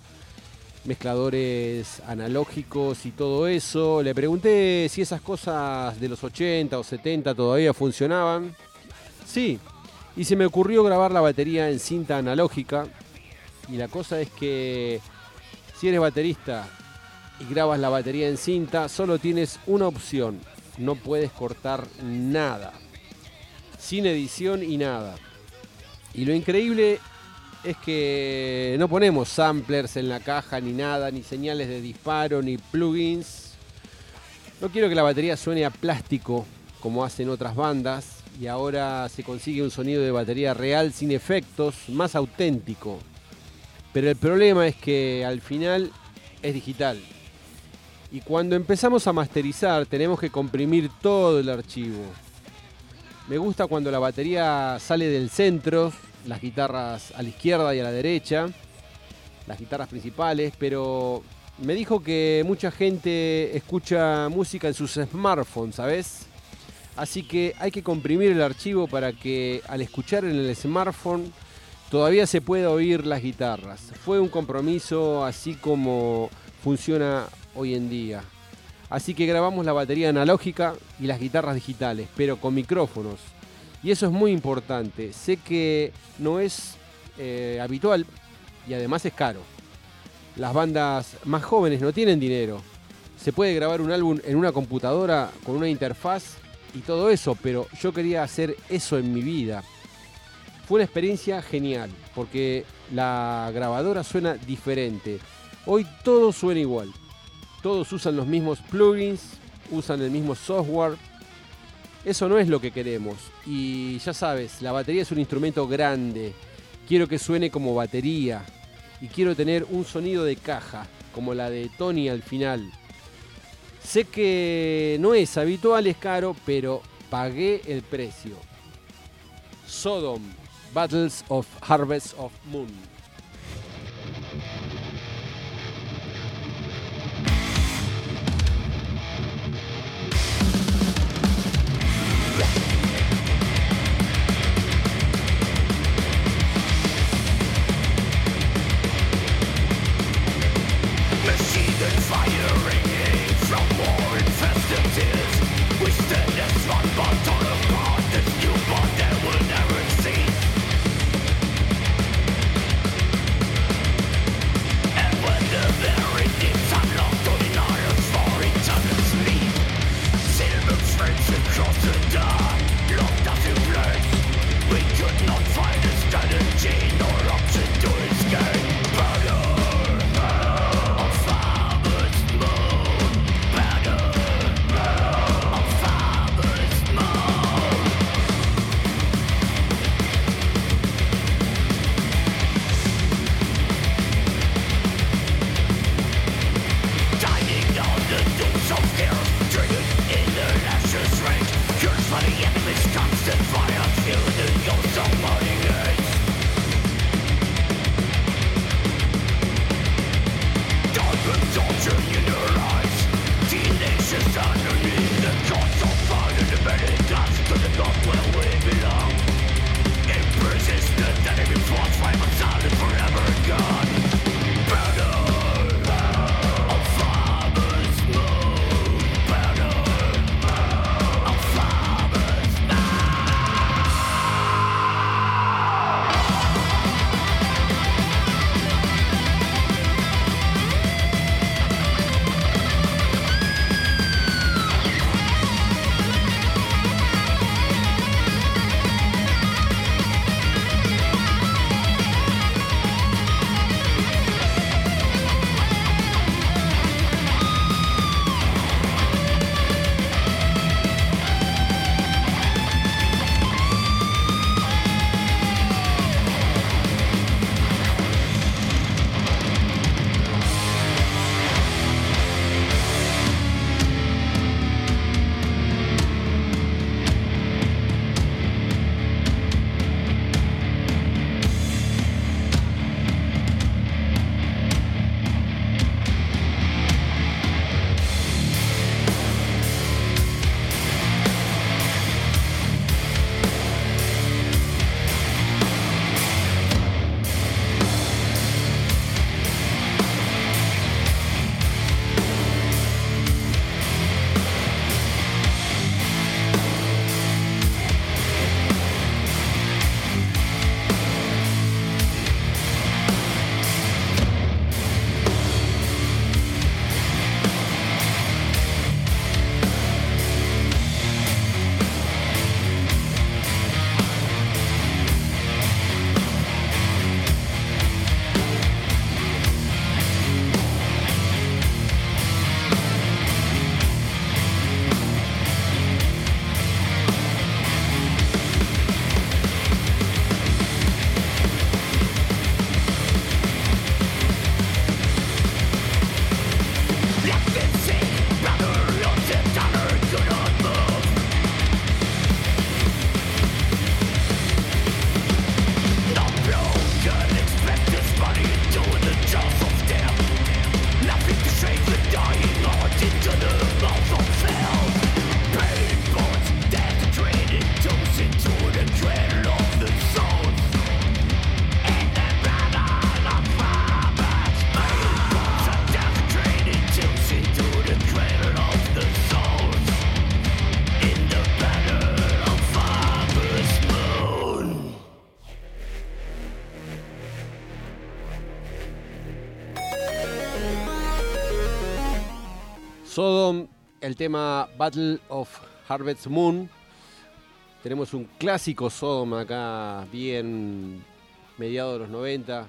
[SPEAKER 3] mezcladores analógicos y todo eso. Le pregunté si esas cosas de los 80 o 70 todavía funcionaban. Sí, y se me ocurrió grabar la batería en cinta analógica. Y la cosa es que si eres baterista y grabas la batería en cinta, solo tienes una opción: no puedes cortar nada, sin edición y nada. Y lo increíble es que no ponemos samplers en la caja ni nada, ni señales de disparo, ni plugins. No quiero que la batería suene a plástico como hacen otras bandas, y ahora se consigue un sonido de batería real sin efectos, más auténtico. Pero el problema es que al final es digital. Y cuando empezamos a masterizar tenemos que comprimir todo el archivo. Me gusta cuando la batería sale del centro, las guitarras a la izquierda y a la derecha, las guitarras principales, pero me dijo que mucha gente escucha música en sus smartphones, ¿sabes? Así que hay que comprimir el archivo para que al escuchar en el smartphone todavía se pueda oír las guitarras. Fue un compromiso, así como funciona hoy en día. Así que grabamos la batería analógica y las guitarras digitales, pero con micrófonos. Y eso es muy importante. Sé que no es habitual y además es caro. Las bandas más jóvenes no tienen dinero. Se puede grabar un álbum en una computadora con una interfaz y todo eso, pero yo quería hacer eso en mi vida. Fue una experiencia genial porque la grabadora suena diferente. Hoy todo suena igual. Todos usan los mismos plugins, usan el mismo software. Eso no es lo que queremos. Y ya sabes, la batería es un instrumento grande. Quiero que suene como batería. Y quiero tener un sonido de caja, como la de Tony al final. Sé que no es habitual, es caro, pero pagué el precio. Sodom, Battles of Harvest of Moon.
[SPEAKER 5] Underneath the console, fire in the belly, glass to the
[SPEAKER 3] Sodom, el tema Battle of Harvest Moon. Tenemos un clásico Sodom acá, bien mediados de los 90.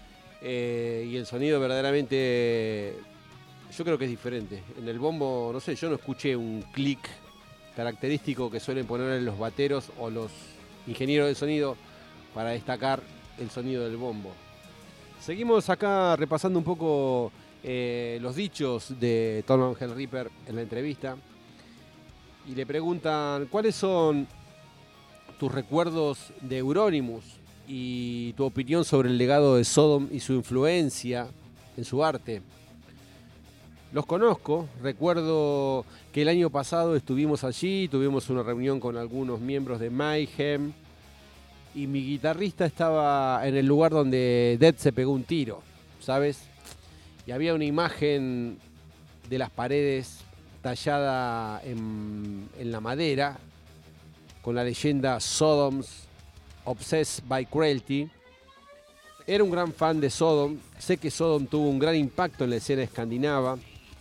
[SPEAKER 3] Y el sonido verdaderamente, yo creo que es diferente. En el bombo, no sé, yo no escuché un clic característico que suelen poner los bateros o los ingenieros de sonido para destacar el sonido del bombo. Seguimos acá repasando un poco los dichos de Tom Hellripper en la entrevista. Y le preguntan, ¿cuáles son tus recuerdos de Euronymous y tu opinión sobre el legado de Sodom y su influencia en su arte? Los conozco, recuerdo que el año pasado estuvimos allí, tuvimos una reunión con algunos miembros de Mayhem y mi guitarrista estaba en el lugar donde Dead se pegó un tiro, ¿sabes? Y había una imagen de las paredes tallada en la madera con la leyenda Sodom's Obsessed by Cruelty. Era un gran fan de Sodom, sé que Sodom tuvo un gran impacto en la escena escandinava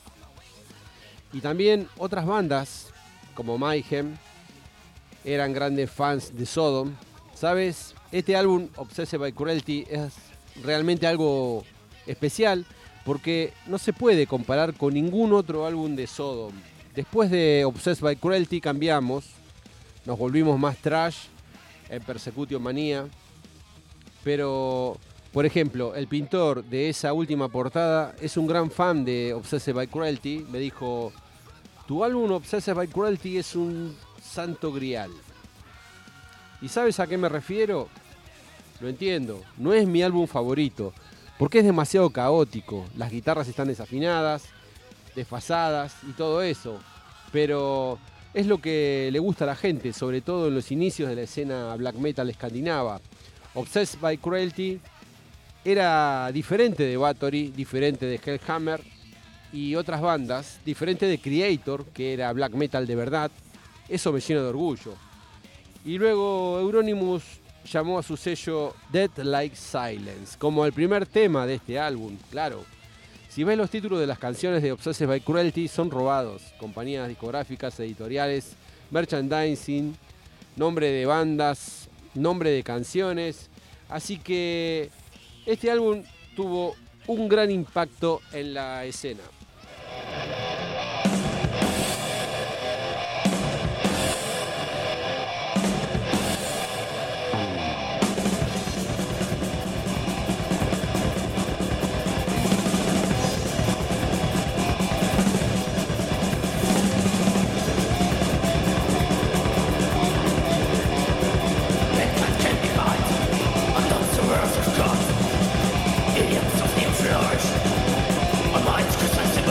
[SPEAKER 3] y también otras bandas como Mayhem eran grandes fans de Sodom. ¿Sabes? Este álbum Obsessed by Cruelty es realmente algo especial porque no se puede comparar con ningún otro álbum de Sodom. Después de Obsessed by Cruelty cambiamos, nos volvimos más trash en Persecution Manía, pero por ejemplo, el pintor de esa última portada es un gran fan de Obsessed by Cruelty. Me dijo, tu álbum Obsessed by Cruelty es un santo grial. ¿Y sabes a qué me refiero? Lo entiendo, no es mi álbum favorito, porque es demasiado caótico. Las guitarras están desafinadas, desfasadas y todo eso. Pero es lo que le gusta a la gente, sobre todo en los inicios de la escena black metal escandinava. Obsessed by Cruelty era diferente de Bathory, diferente de Hellhammer y otras bandas, diferente de Creator, que era black metal de verdad. Eso me llena de orgullo. Y luego Euronymous llamó a su sello Dead Like Silence, como el primer tema de este álbum, claro. Si ves los títulos de las canciones de Obsessed by Cruelty, son robados. Compañías discográficas, editoriales, merchandising, nombre de bandas, nombre de canciones. Así que este álbum tuvo un gran impacto en la escena.
[SPEAKER 5] My mind's crystallized.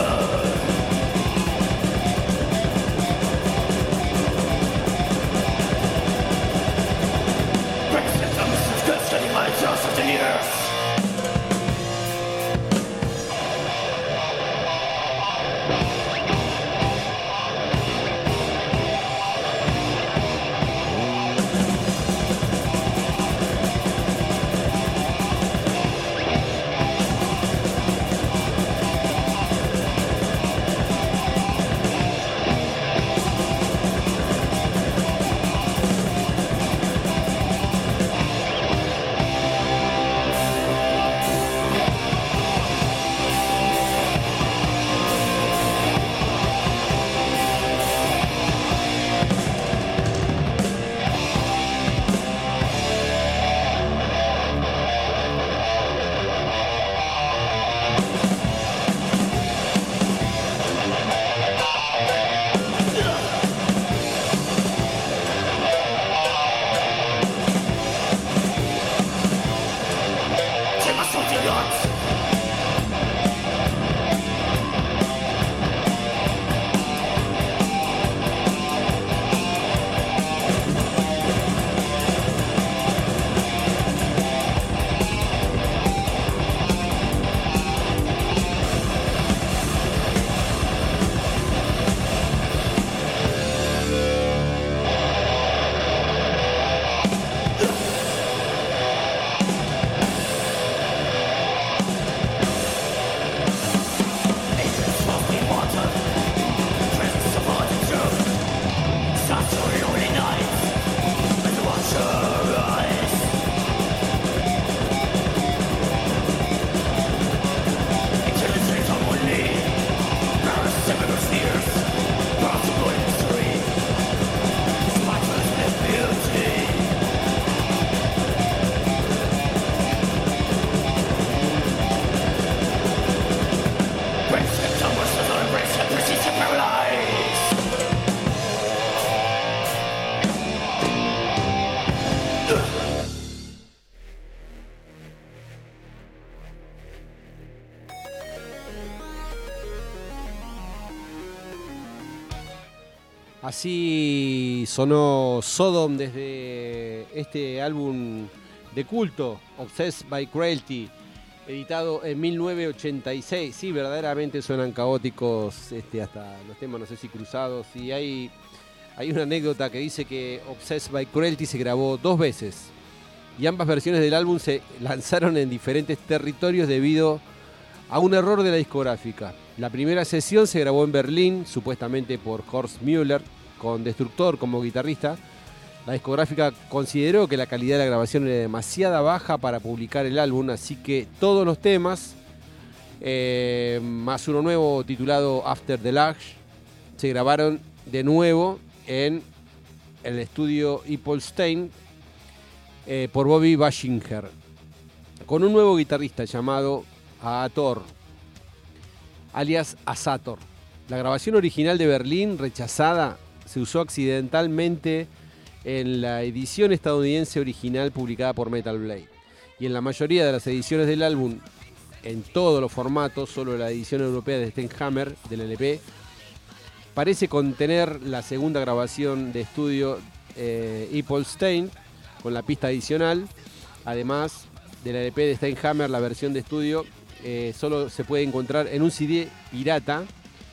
[SPEAKER 3] Así sonó Sodom desde este álbum de culto, Obsessed by Cruelty, editado en 1986. Sí, verdaderamente suenan caóticos, hasta los temas no sé si cruzados. Y hay una anécdota que dice que Obsessed by Cruelty se grabó 2 veces. Y ambas versiones del álbum se lanzaron en diferentes territorios debido a un error de la discográfica. La primera sesión se grabó en Berlín, supuestamente por Horst Müller, con Destructor como guitarrista. La discográfica consideró que la calidad de la grabación era demasiado baja para publicar el álbum, así que todos los temas, más uno nuevo titulado After the Lash, se grabaron de nuevo en el estudio Hippolstein por Bobby Baschinger, con un nuevo guitarrista llamado Aator, alias Asator. La grabación original de Berlín, rechazada, se usó accidentalmente en la edición estadounidense original publicada por Metal Blade. Y en la mayoría de las ediciones del álbum, en todos los formatos, solo la edición europea de Steinhammer, del LP, parece contener la segunda grabación de estudio Hippolstein, con la pista adicional. Además del LP de Steinhammer, la versión de estudio solo se puede encontrar en un CD pirata,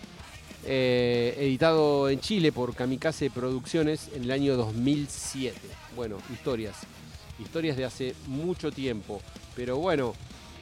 [SPEAKER 3] editado en Chile por Kamikaze Producciones en el año 2007. Bueno, historias de hace mucho tiempo, pero bueno,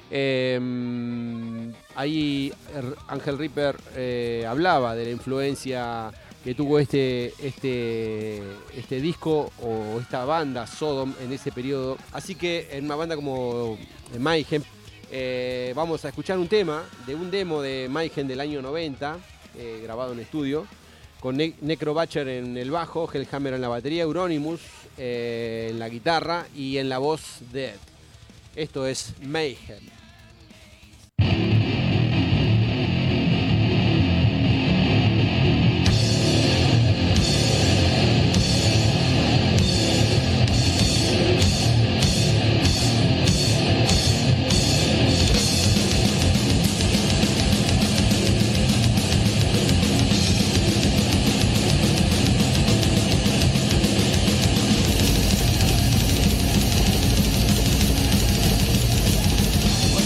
[SPEAKER 3] ahí Ángel Ripper hablaba de la influencia que tuvo este disco o esta banda Sodom en ese periodo. Así que en una banda como Mayhem, vamos a escuchar un tema de un demo de Mayhem del año 90, grabado en estudio, con Necro Butcher en el bajo, Hellhammer en la batería, Euronymous en la guitarra y en la voz Dead. Esto es Mayhem.
[SPEAKER 4] Well,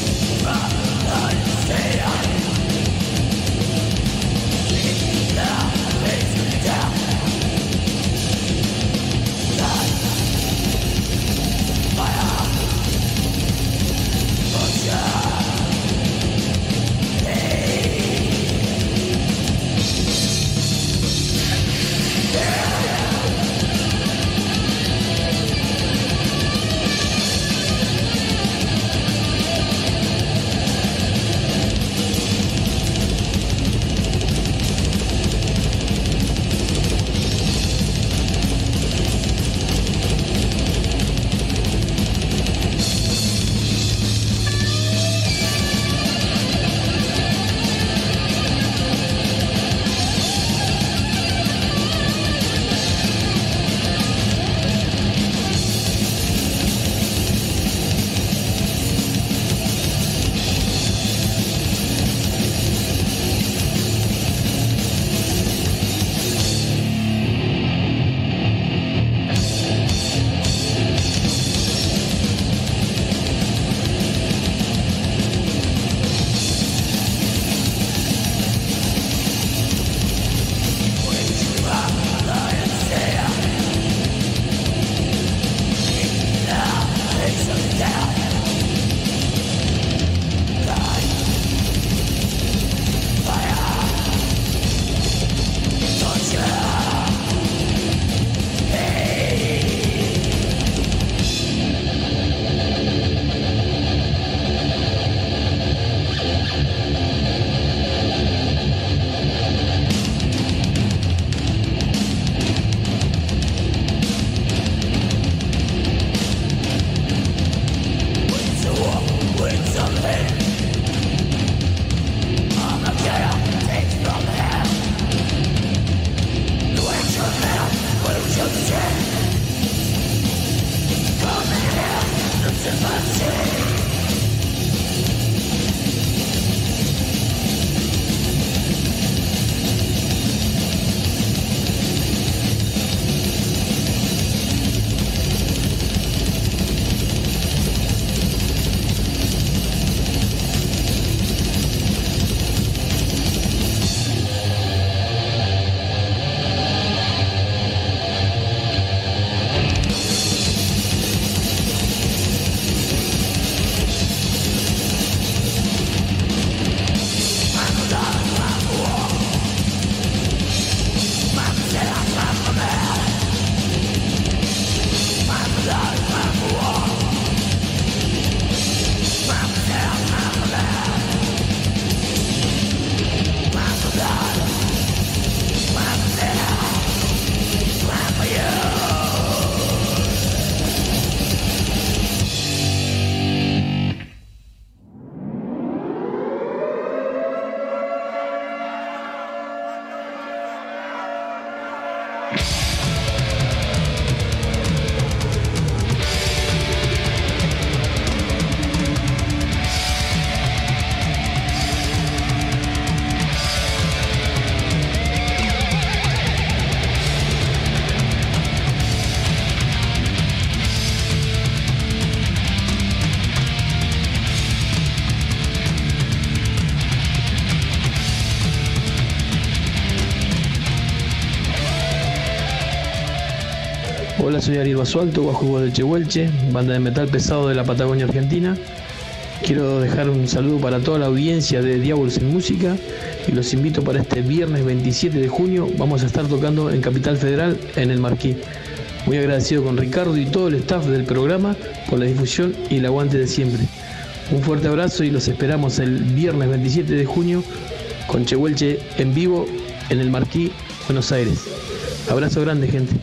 [SPEAKER 5] Hola, soy Ariel Basualto, bajo del Chehuelche, banda de metal pesado de la Patagonia Argentina. Quiero dejar un saludo para toda la audiencia de Diabolos en Música y los invito para este viernes 27 de junio. Vamos a estar tocando en Capital Federal, en el Marquí. Muy agradecido con Ricardo y todo el staff del programa por la difusión y el aguante de siempre. Un fuerte abrazo y los esperamos el viernes 27 de junio con Chehuelche en vivo en el Marquí, Buenos Aires. Abrazo grande, gente.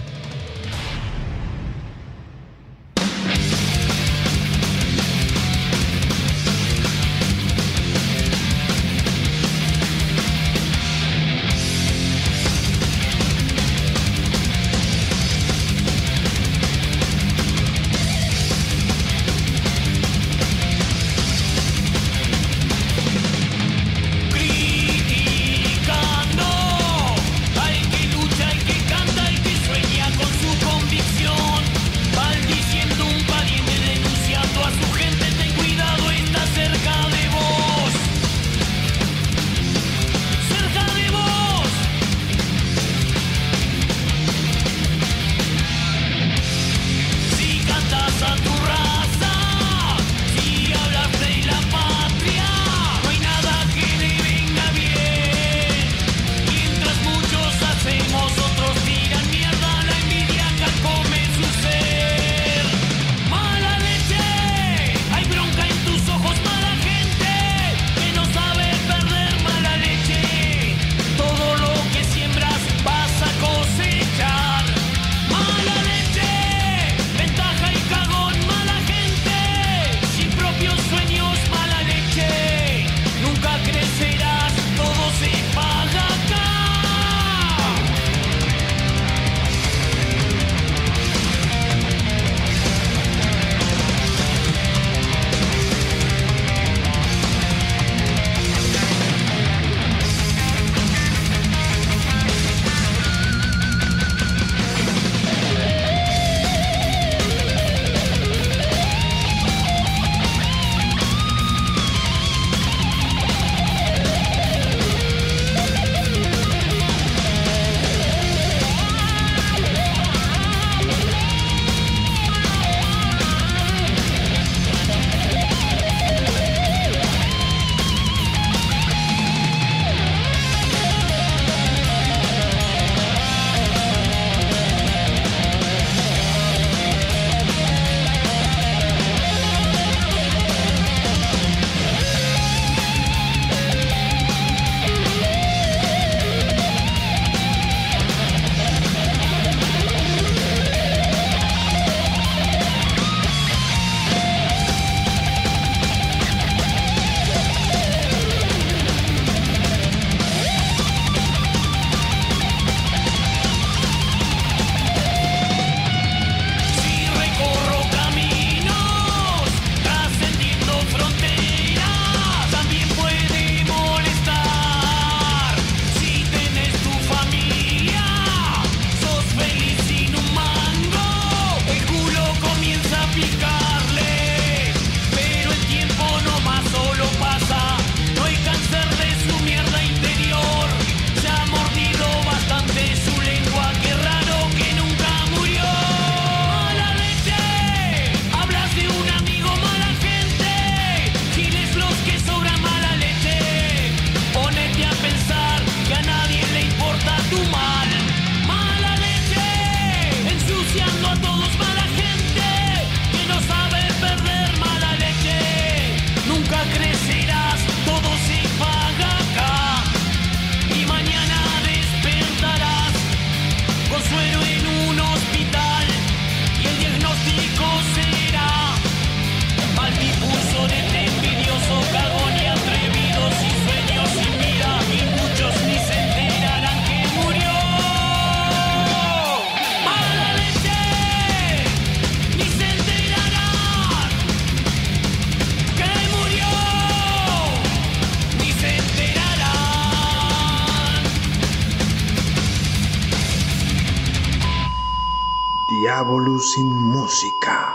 [SPEAKER 1] Diabolus in Música.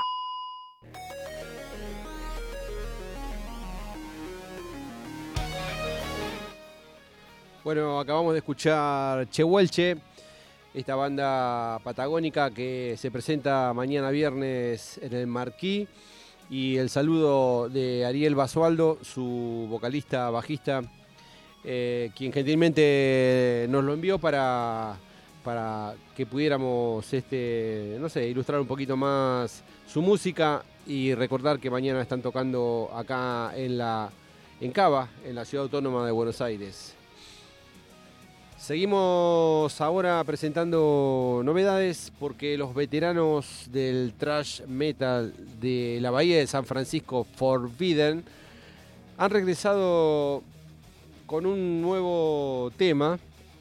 [SPEAKER 3] Bueno, acabamos de escuchar Chehuelche esta banda patagónica que se presenta mañana viernes en el Marquí. Y el saludo de Ariel Basualdo, su vocalista, bajista, quien gentilmente nos lo envió para que pudiéramos ilustrar un poquito más su música y recordar que mañana están tocando acá en Cava, en la Ciudad Autónoma de Buenos Aires. Seguimos ahora presentando novedades porque los veteranos del thrash metal de la Bahía de San Francisco, Forbidden, han regresado con un nuevo tema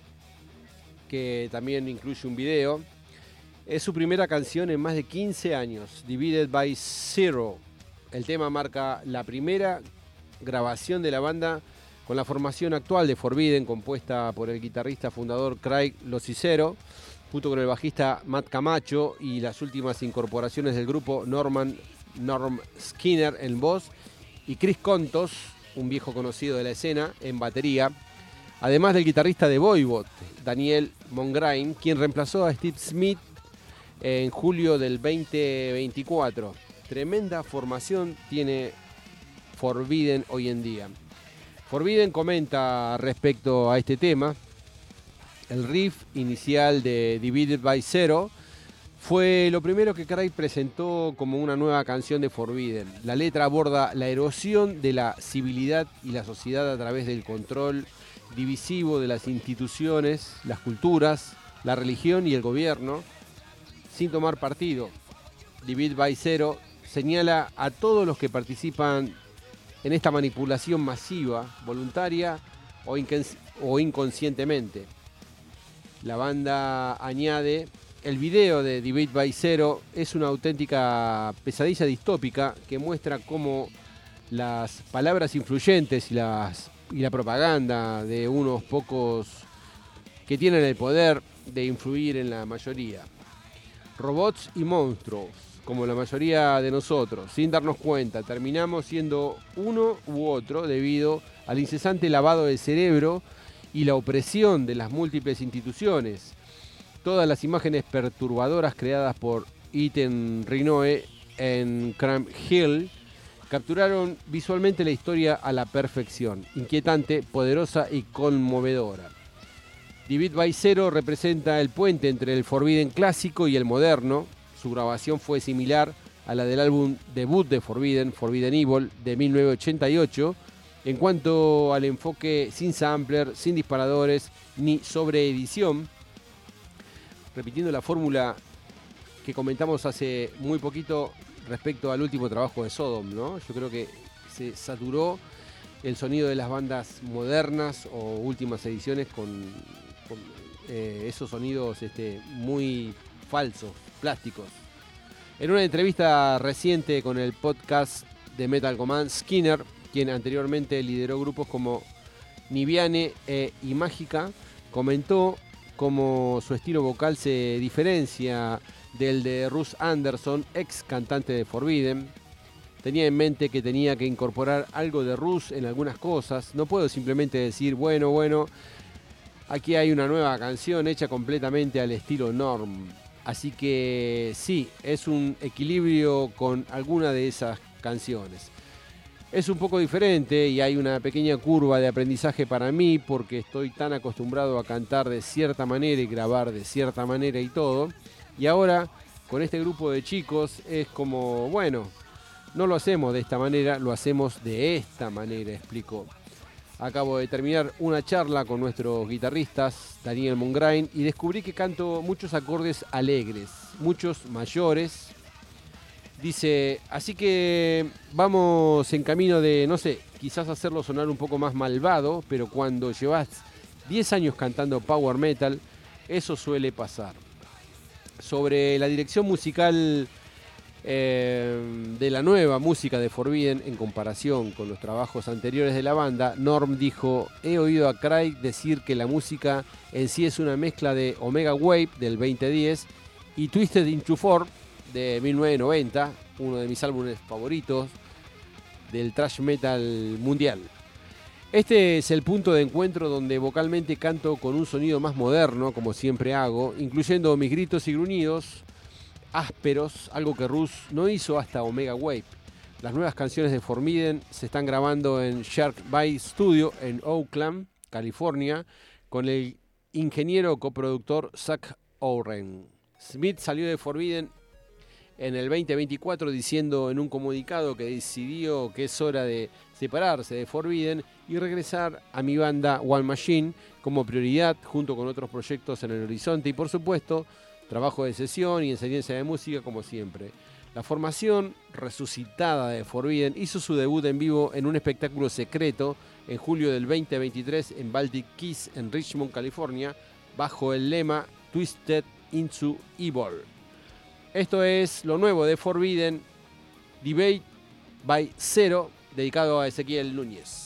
[SPEAKER 3] que también incluye un video. Es su primera canción en más de 15 años, Divided by Zero. El tema marca la primera grabación de la banda con la formación actual de Forbidden, compuesta por el guitarrista fundador Craig Locicero, junto con el bajista Matt Camacho y las últimas incorporaciones del grupo Norm Skinner en voz y Chris Contos, un viejo conocido de la escena, en batería, además del guitarrista de Voivod, Daniel Mongrain, quien reemplazó a Steve Smith en julio del 2024. Tremenda formación tiene Forbidden hoy en día. Forbidden comenta respecto a este tema: el riff inicial de Divided by Zero fue lo primero que Craig presentó como una nueva canción de Forbidden. La letra aborda la erosión de la civilidad y la sociedad a través del control divisivo de las instituciones, las culturas, la religión y el gobierno, sin tomar partido. Divided by Zero señala a todos los que participan en esta manipulación masiva, voluntaria o inconscientemente. La banda añade: el video de Divided by Zero es una auténtica pesadilla distópica que muestra cómo las palabras influyentes y la propaganda de unos pocos que tienen el poder de influir en la mayoría. Robots y monstruos, como la mayoría de nosotros, sin darnos cuenta, terminamos siendo uno u otro debido al incesante lavado de cerebro y la opresión de las múltiples instituciones. Todas las imágenes perturbadoras creadas por Ethan Rinoe en Cram Hill capturaron visualmente la historia a la perfección, inquietante, poderosa y conmovedora. Divided by Zero representa el puente entre el Forbidden clásico y el moderno. Su grabación fue similar a la del álbum debut de Forbidden, Forbidden Evil, de 1988, en cuanto al enfoque sin sampler, sin disparadores ni sobreedición, repitiendo la fórmula que comentamos hace muy poquito respecto al último trabajo de Sodom, ¿no? Yo creo que se saturó el sonido de las bandas modernas o últimas ediciones con esos sonidos muy falsos, plásticos. En una entrevista reciente con el podcast de Metal Command, Skinner, quien anteriormente lideró grupos como Niviane e Imágica, comentó cómo su estilo vocal se diferencia del de Russ Anderson, ex cantante de Forbidden. Tenía en mente que tenía que incorporar algo de Russ en algunas cosas. No puedo simplemente decir, bueno, aquí hay una nueva canción hecha completamente al estilo Norm. Así que sí, es un equilibrio con alguna de esas canciones. Es un poco diferente y hay una pequeña curva de aprendizaje para mí porque estoy tan acostumbrado a cantar de cierta manera y grabar de cierta manera y todo. Y ahora, con este grupo de chicos, es como, bueno, no lo hacemos de esta manera, lo hacemos de esta manera, explicó. Acabo de terminar una charla con nuestros guitarristas, Daniel Mongrain, y descubrí que canto muchos acordes alegres, muchos mayores. Dice, así que vamos en camino de, no sé, quizás hacerlo sonar un poco más malvado, pero cuando llevas 10 años cantando power metal, eso suele pasar. Sobre la dirección musical de la nueva música de Forbidden en comparación con los trabajos anteriores de la banda, Norm dijo: he oído a Craig decir que la música en sí es una mezcla de Omega Wave del 2010 y Twisted into Form de 1990, uno de mis álbumes favoritos del thrash metal mundial. Este es el punto de encuentro donde vocalmente canto con un sonido más moderno, como siempre hago, incluyendo mis gritos y gruñidos ásperos, algo que Russ no hizo hasta Omega Wave. Las nuevas canciones de Forbidden se están grabando en Shark Bay Studio en Oakland, California, con el ingeniero coproductor Zach Oren. Smith salió de Forbidden en el 2024 diciendo en un comunicado que decidió que es hora de separarse de Forbidden y regresar a mi banda One Machine como prioridad junto con otros proyectos en el horizonte y por supuesto trabajo de sesión y enseñanza de música como siempre. La formación resucitada de Forbidden hizo su debut en vivo en un espectáculo secreto en julio del 2023 en Baltic Keys en Richmond, California, bajo el lema Twisted into Evil. Esto es lo nuevo de Forbidden, Debate by Zero, dedicado a Ezequiel Núñez.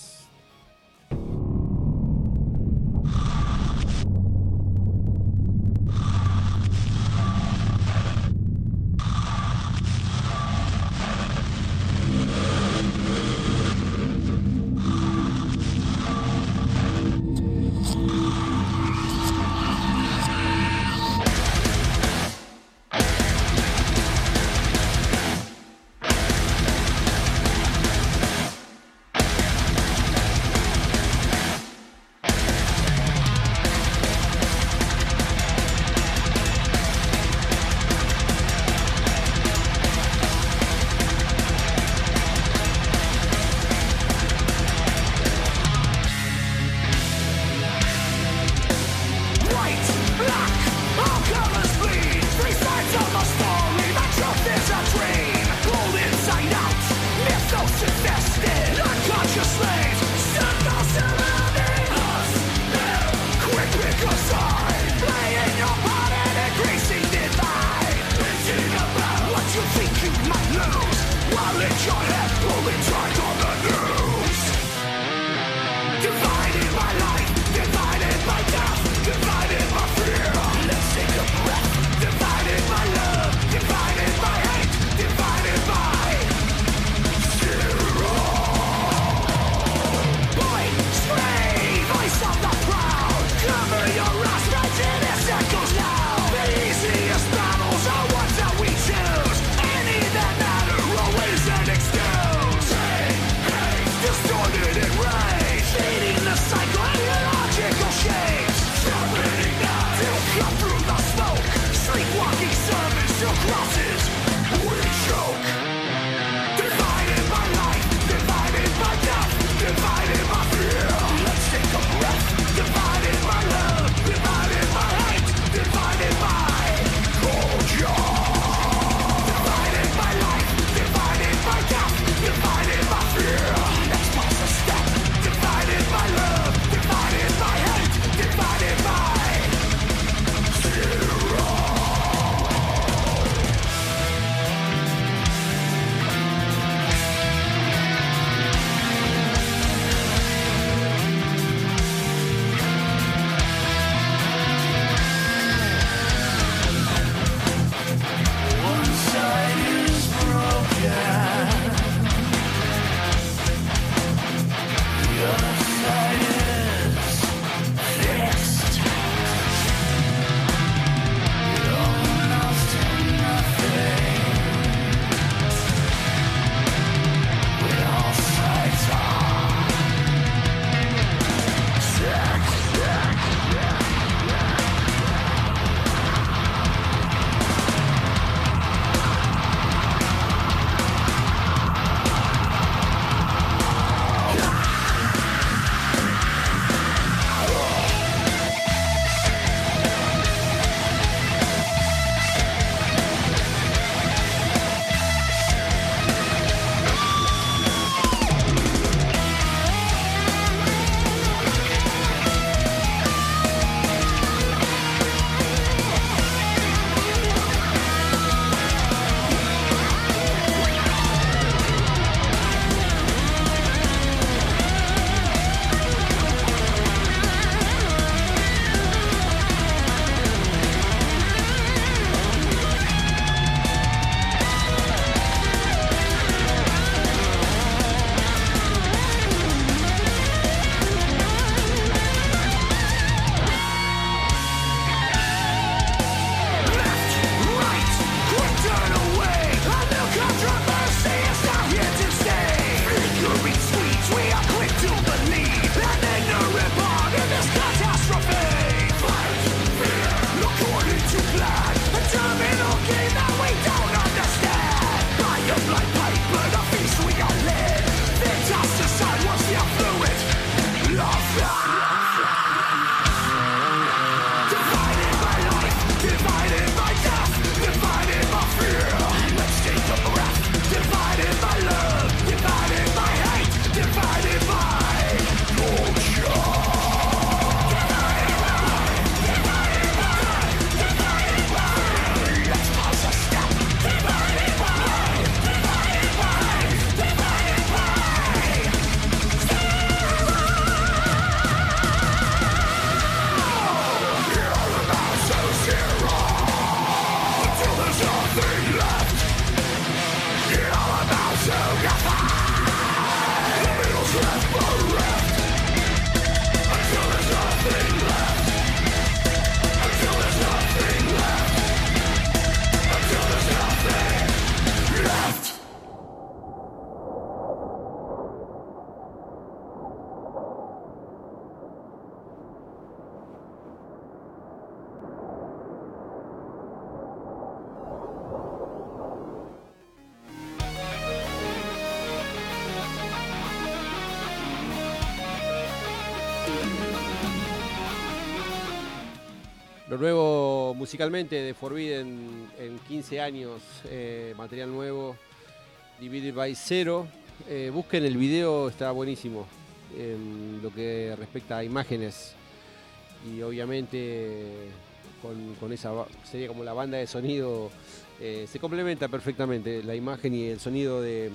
[SPEAKER 4] Excuse.
[SPEAKER 3] Lo nuevo musicalmente de Forbidden en 15 años, material nuevo, Divided by Zero. Busquen el video, está buenísimo en lo que respecta a imágenes y obviamente con esa sería como la banda de sonido, se complementa perfectamente la imagen y el sonido de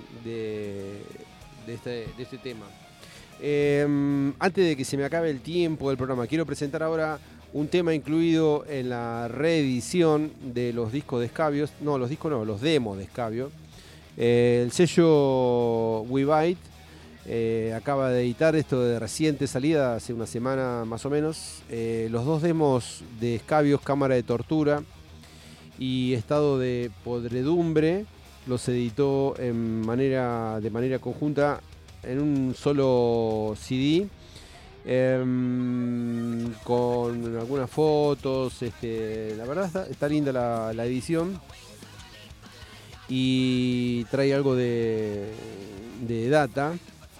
[SPEAKER 3] este tema. Antes de que se me acabe el tiempo del programa, quiero presentar ahora un tema incluido en la reedición de los discos de Escabio, los demos de Escabio. El sello We Bite acaba de editar esto de reciente salida, hace una semana más o menos, los 2 demos de Escabios, Cámara de Tortura y Estado de Podredumbre. Los editó de manera conjunta en un solo CD, con algunas fotos. La verdad está linda la edición y trae algo de data,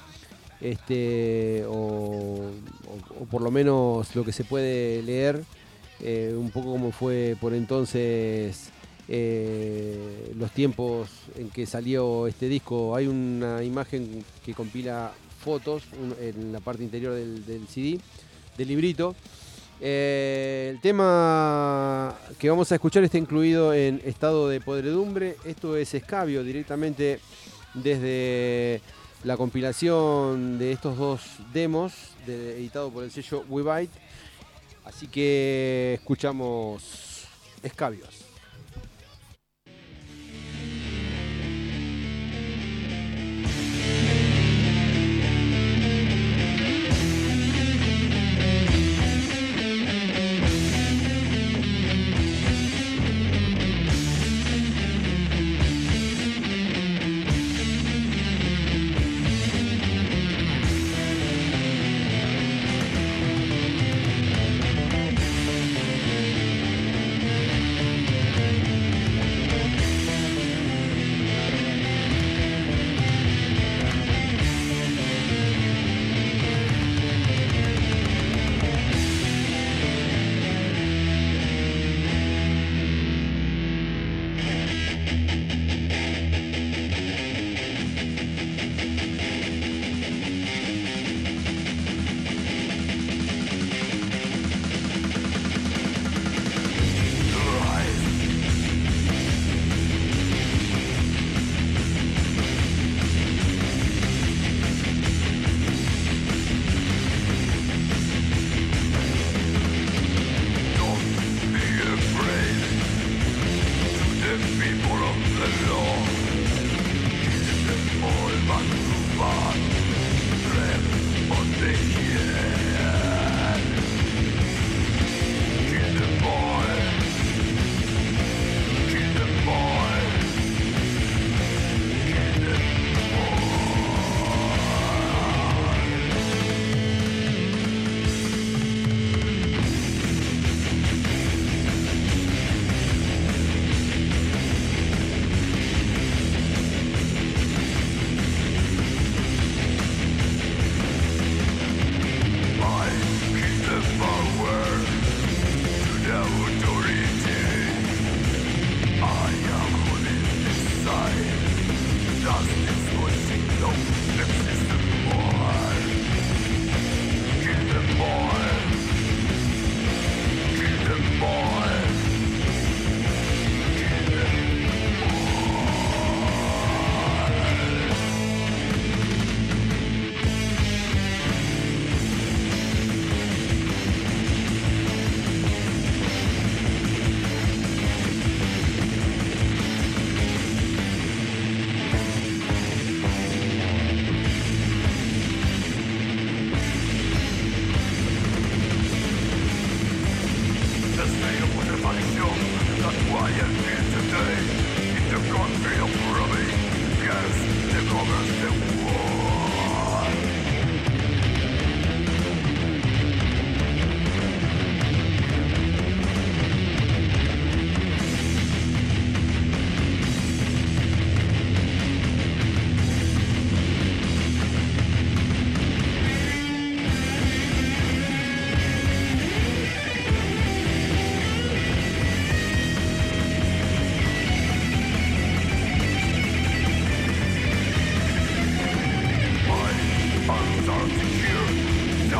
[SPEAKER 3] o por lo menos lo que se puede leer, un poco como fue por entonces los tiempos en que salió este disco. Hay una imagen que compila fotos en la parte interior del CD, del librito. El tema que vamos a escuchar está incluido en Estado de Podredumbre. Esto es Escabio directamente desde la compilación de estos 2 demos editado por el sello We Bite. Así que escuchamos Escabios.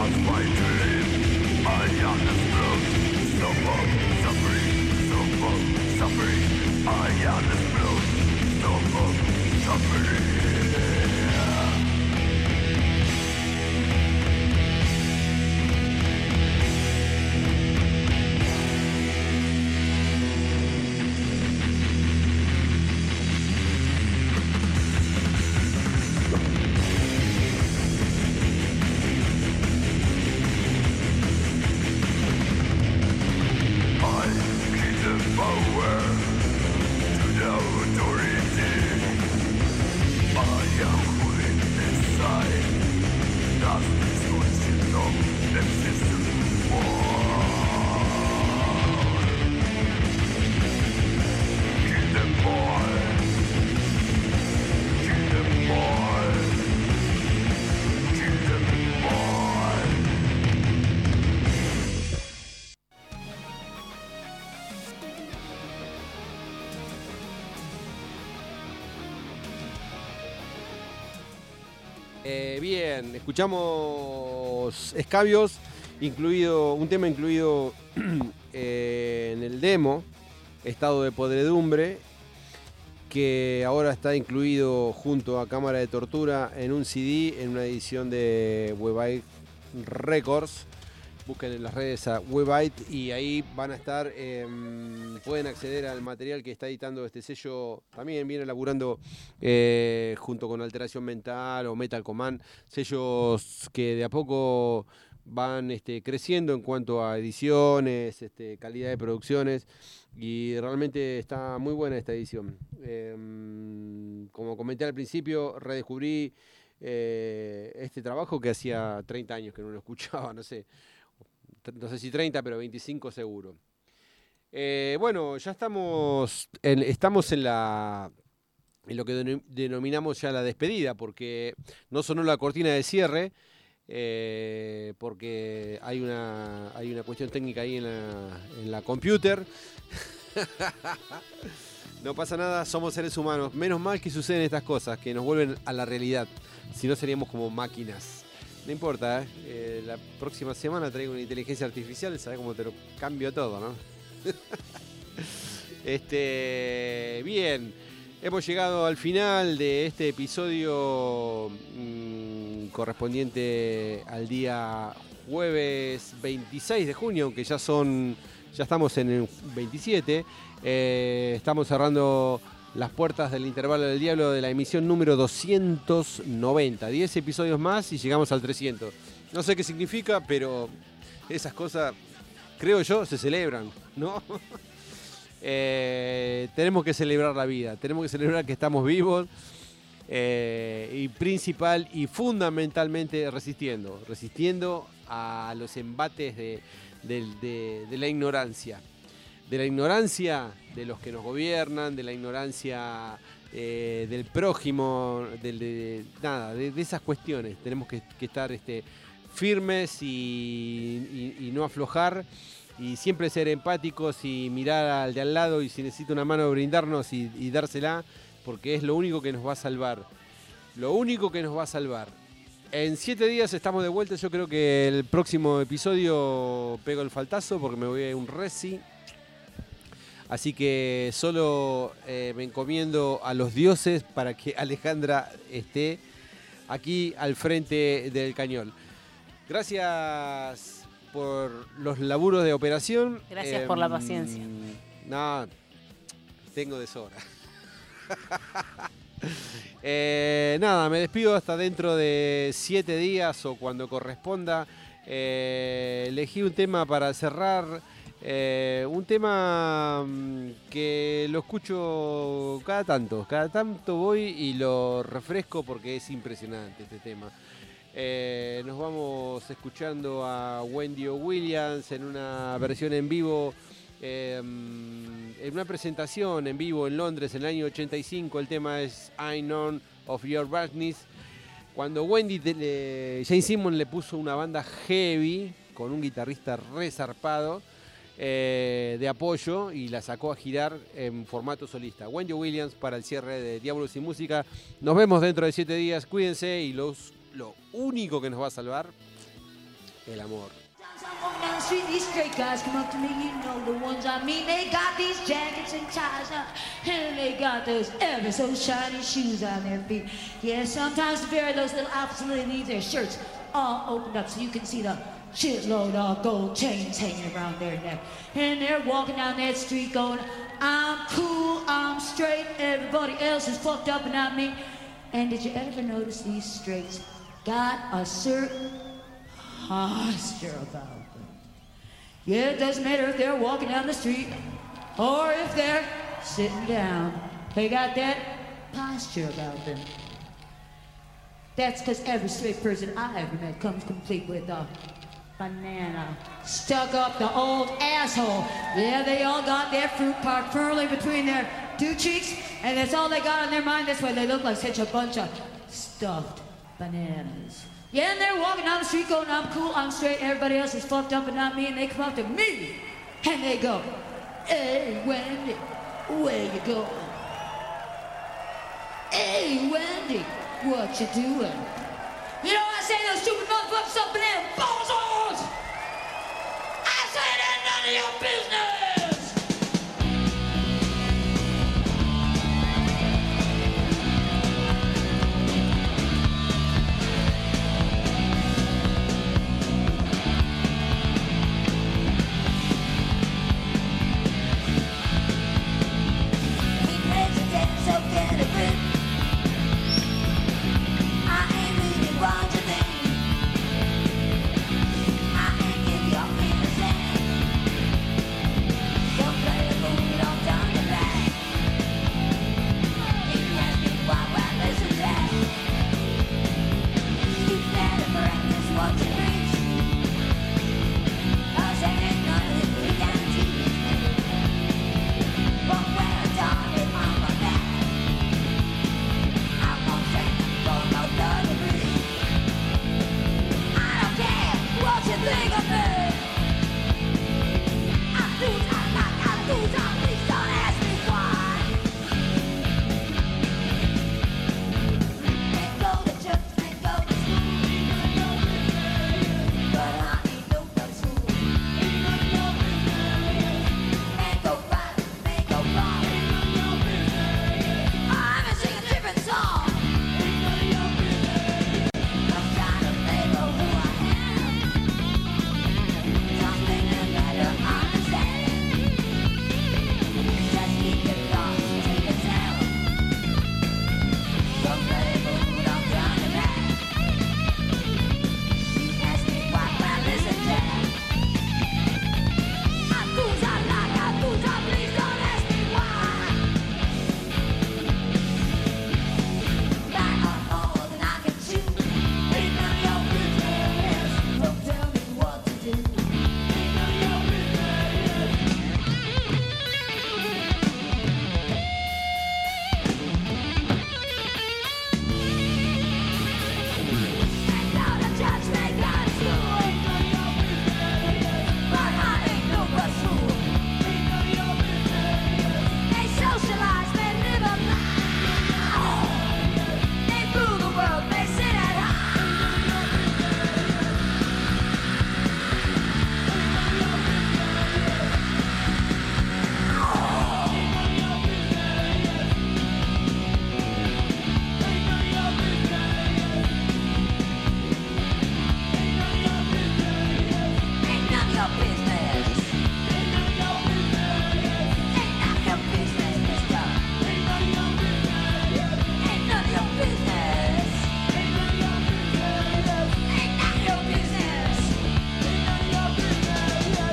[SPEAKER 3] Bien, escuchamos Escabios, un tema incluido en el demo, Estado de Podredumbre, que ahora está incluido junto a Cámara de Tortura en un CD, en una edición de Webite Records. Busquen en las redes a Webite y ahí van a estar, pueden acceder al material que está editando este sello. También viene laburando junto con Alteración Mental o Metal Command, sellos que de a poco van creciendo en cuanto a ediciones, calidad de producciones, y realmente está muy buena esta edición. Como comenté al principio, redescubrí este trabajo que hacía 30 años que no lo escuchaba, no sé si 30, pero 25 seguro. Bueno, ya estamos en lo que denominamos ya la despedida, porque no sonó la cortina de cierre, porque hay una cuestión técnica ahí en la computer. No pasa nada, somos seres humanos. Menos mal que suceden estas cosas, que nos vuelven a la realidad. Si no, seríamos como máquinas. No importa, la próxima semana traigo una inteligencia artificial, ¿sabes cómo te lo cambio todo, no? Bien, hemos llegado al final de este episodio correspondiente al día jueves 26 de junio, aunque ya estamos en el 27. Estamos cerrando las puertas del Intervalo del Diablo de la emisión número 290. 10 episodios más y llegamos al 300. No sé qué significa, pero esas cosas, creo yo, se celebran, ¿no? Tenemos que celebrar la vida, tenemos que celebrar que estamos vivos, y principal y fundamentalmente resistiendo a los embates de la ignorancia. De la ignorancia de los que nos gobiernan, de la ignorancia del prójimo, de esas cuestiones. Tenemos que estar firmes y no aflojar, y siempre ser empáticos y mirar al de al lado, y si necesita una mano brindarnos y dársela, porque es lo único que nos va a salvar. Lo único que nos va a salvar. En 7 días estamos de vuelta. Yo creo que el próximo episodio pego el faltazo porque me voy a un reci. Así que solo me encomiendo a los dioses para que Alejandra esté aquí al frente del cañón. Gracias por los laburos de operación.
[SPEAKER 6] Gracias por la paciencia.
[SPEAKER 3] No, tengo de sobra. Nada, me despido hasta dentro de 7 días o cuando corresponda. Elegí un tema para cerrar. Un tema que lo escucho cada tanto voy y lo refresco porque es impresionante este tema. Nos vamos escuchando a Wendy Williams en una versión en vivo, en una presentación en vivo en Londres en el año 85. El tema es I Know of Your Badness. Cuando Wendy, Jane Simmons le puso una banda heavy con un guitarrista resarpado de apoyo y la sacó a girar en formato solista. Wendy Williams para el cierre de Diablos y Música. Nos vemos dentro de 7 días. Cuídense, y lo único que nos va a salvar el amor.
[SPEAKER 6] I'm walking down the street, these straight guys come up to me, you know the ones I mean. They got these jackets and ties on, and they got those ever so shiny shoes on their feet. Yeah, sometimes to vary those little outfits, they leave their shirts all opened up so you can see the shitload of gold chains hanging around their neck. And they're walking down that street going, I'm cool, I'm straight, everybody else is fucked up and not me. And did you ever notice these straights got a certain posture about them? Yeah, it doesn't matter if they're walking down the street or if they're sitting down. They got that posture about them. That's because every straight person I ever met comes complete with a banana stuck up the old asshole. Yeah, they all got their fruit part firmly between their two cheeks, and that's all they got on their mind. That's why they look like such a bunch of stuffed bananas. Yeah, and they're walking down the street going, I'm cool, I'm straight, everybody else is fucked up and not me, and they come up to me, and they go, hey, Wendy, where you going? Hey, Wendy, what you doing? You know what I say to those stupid motherfuckers up in there, bozos? I say that's none of your business!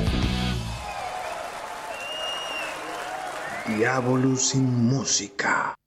[SPEAKER 1] Diabolus sin música.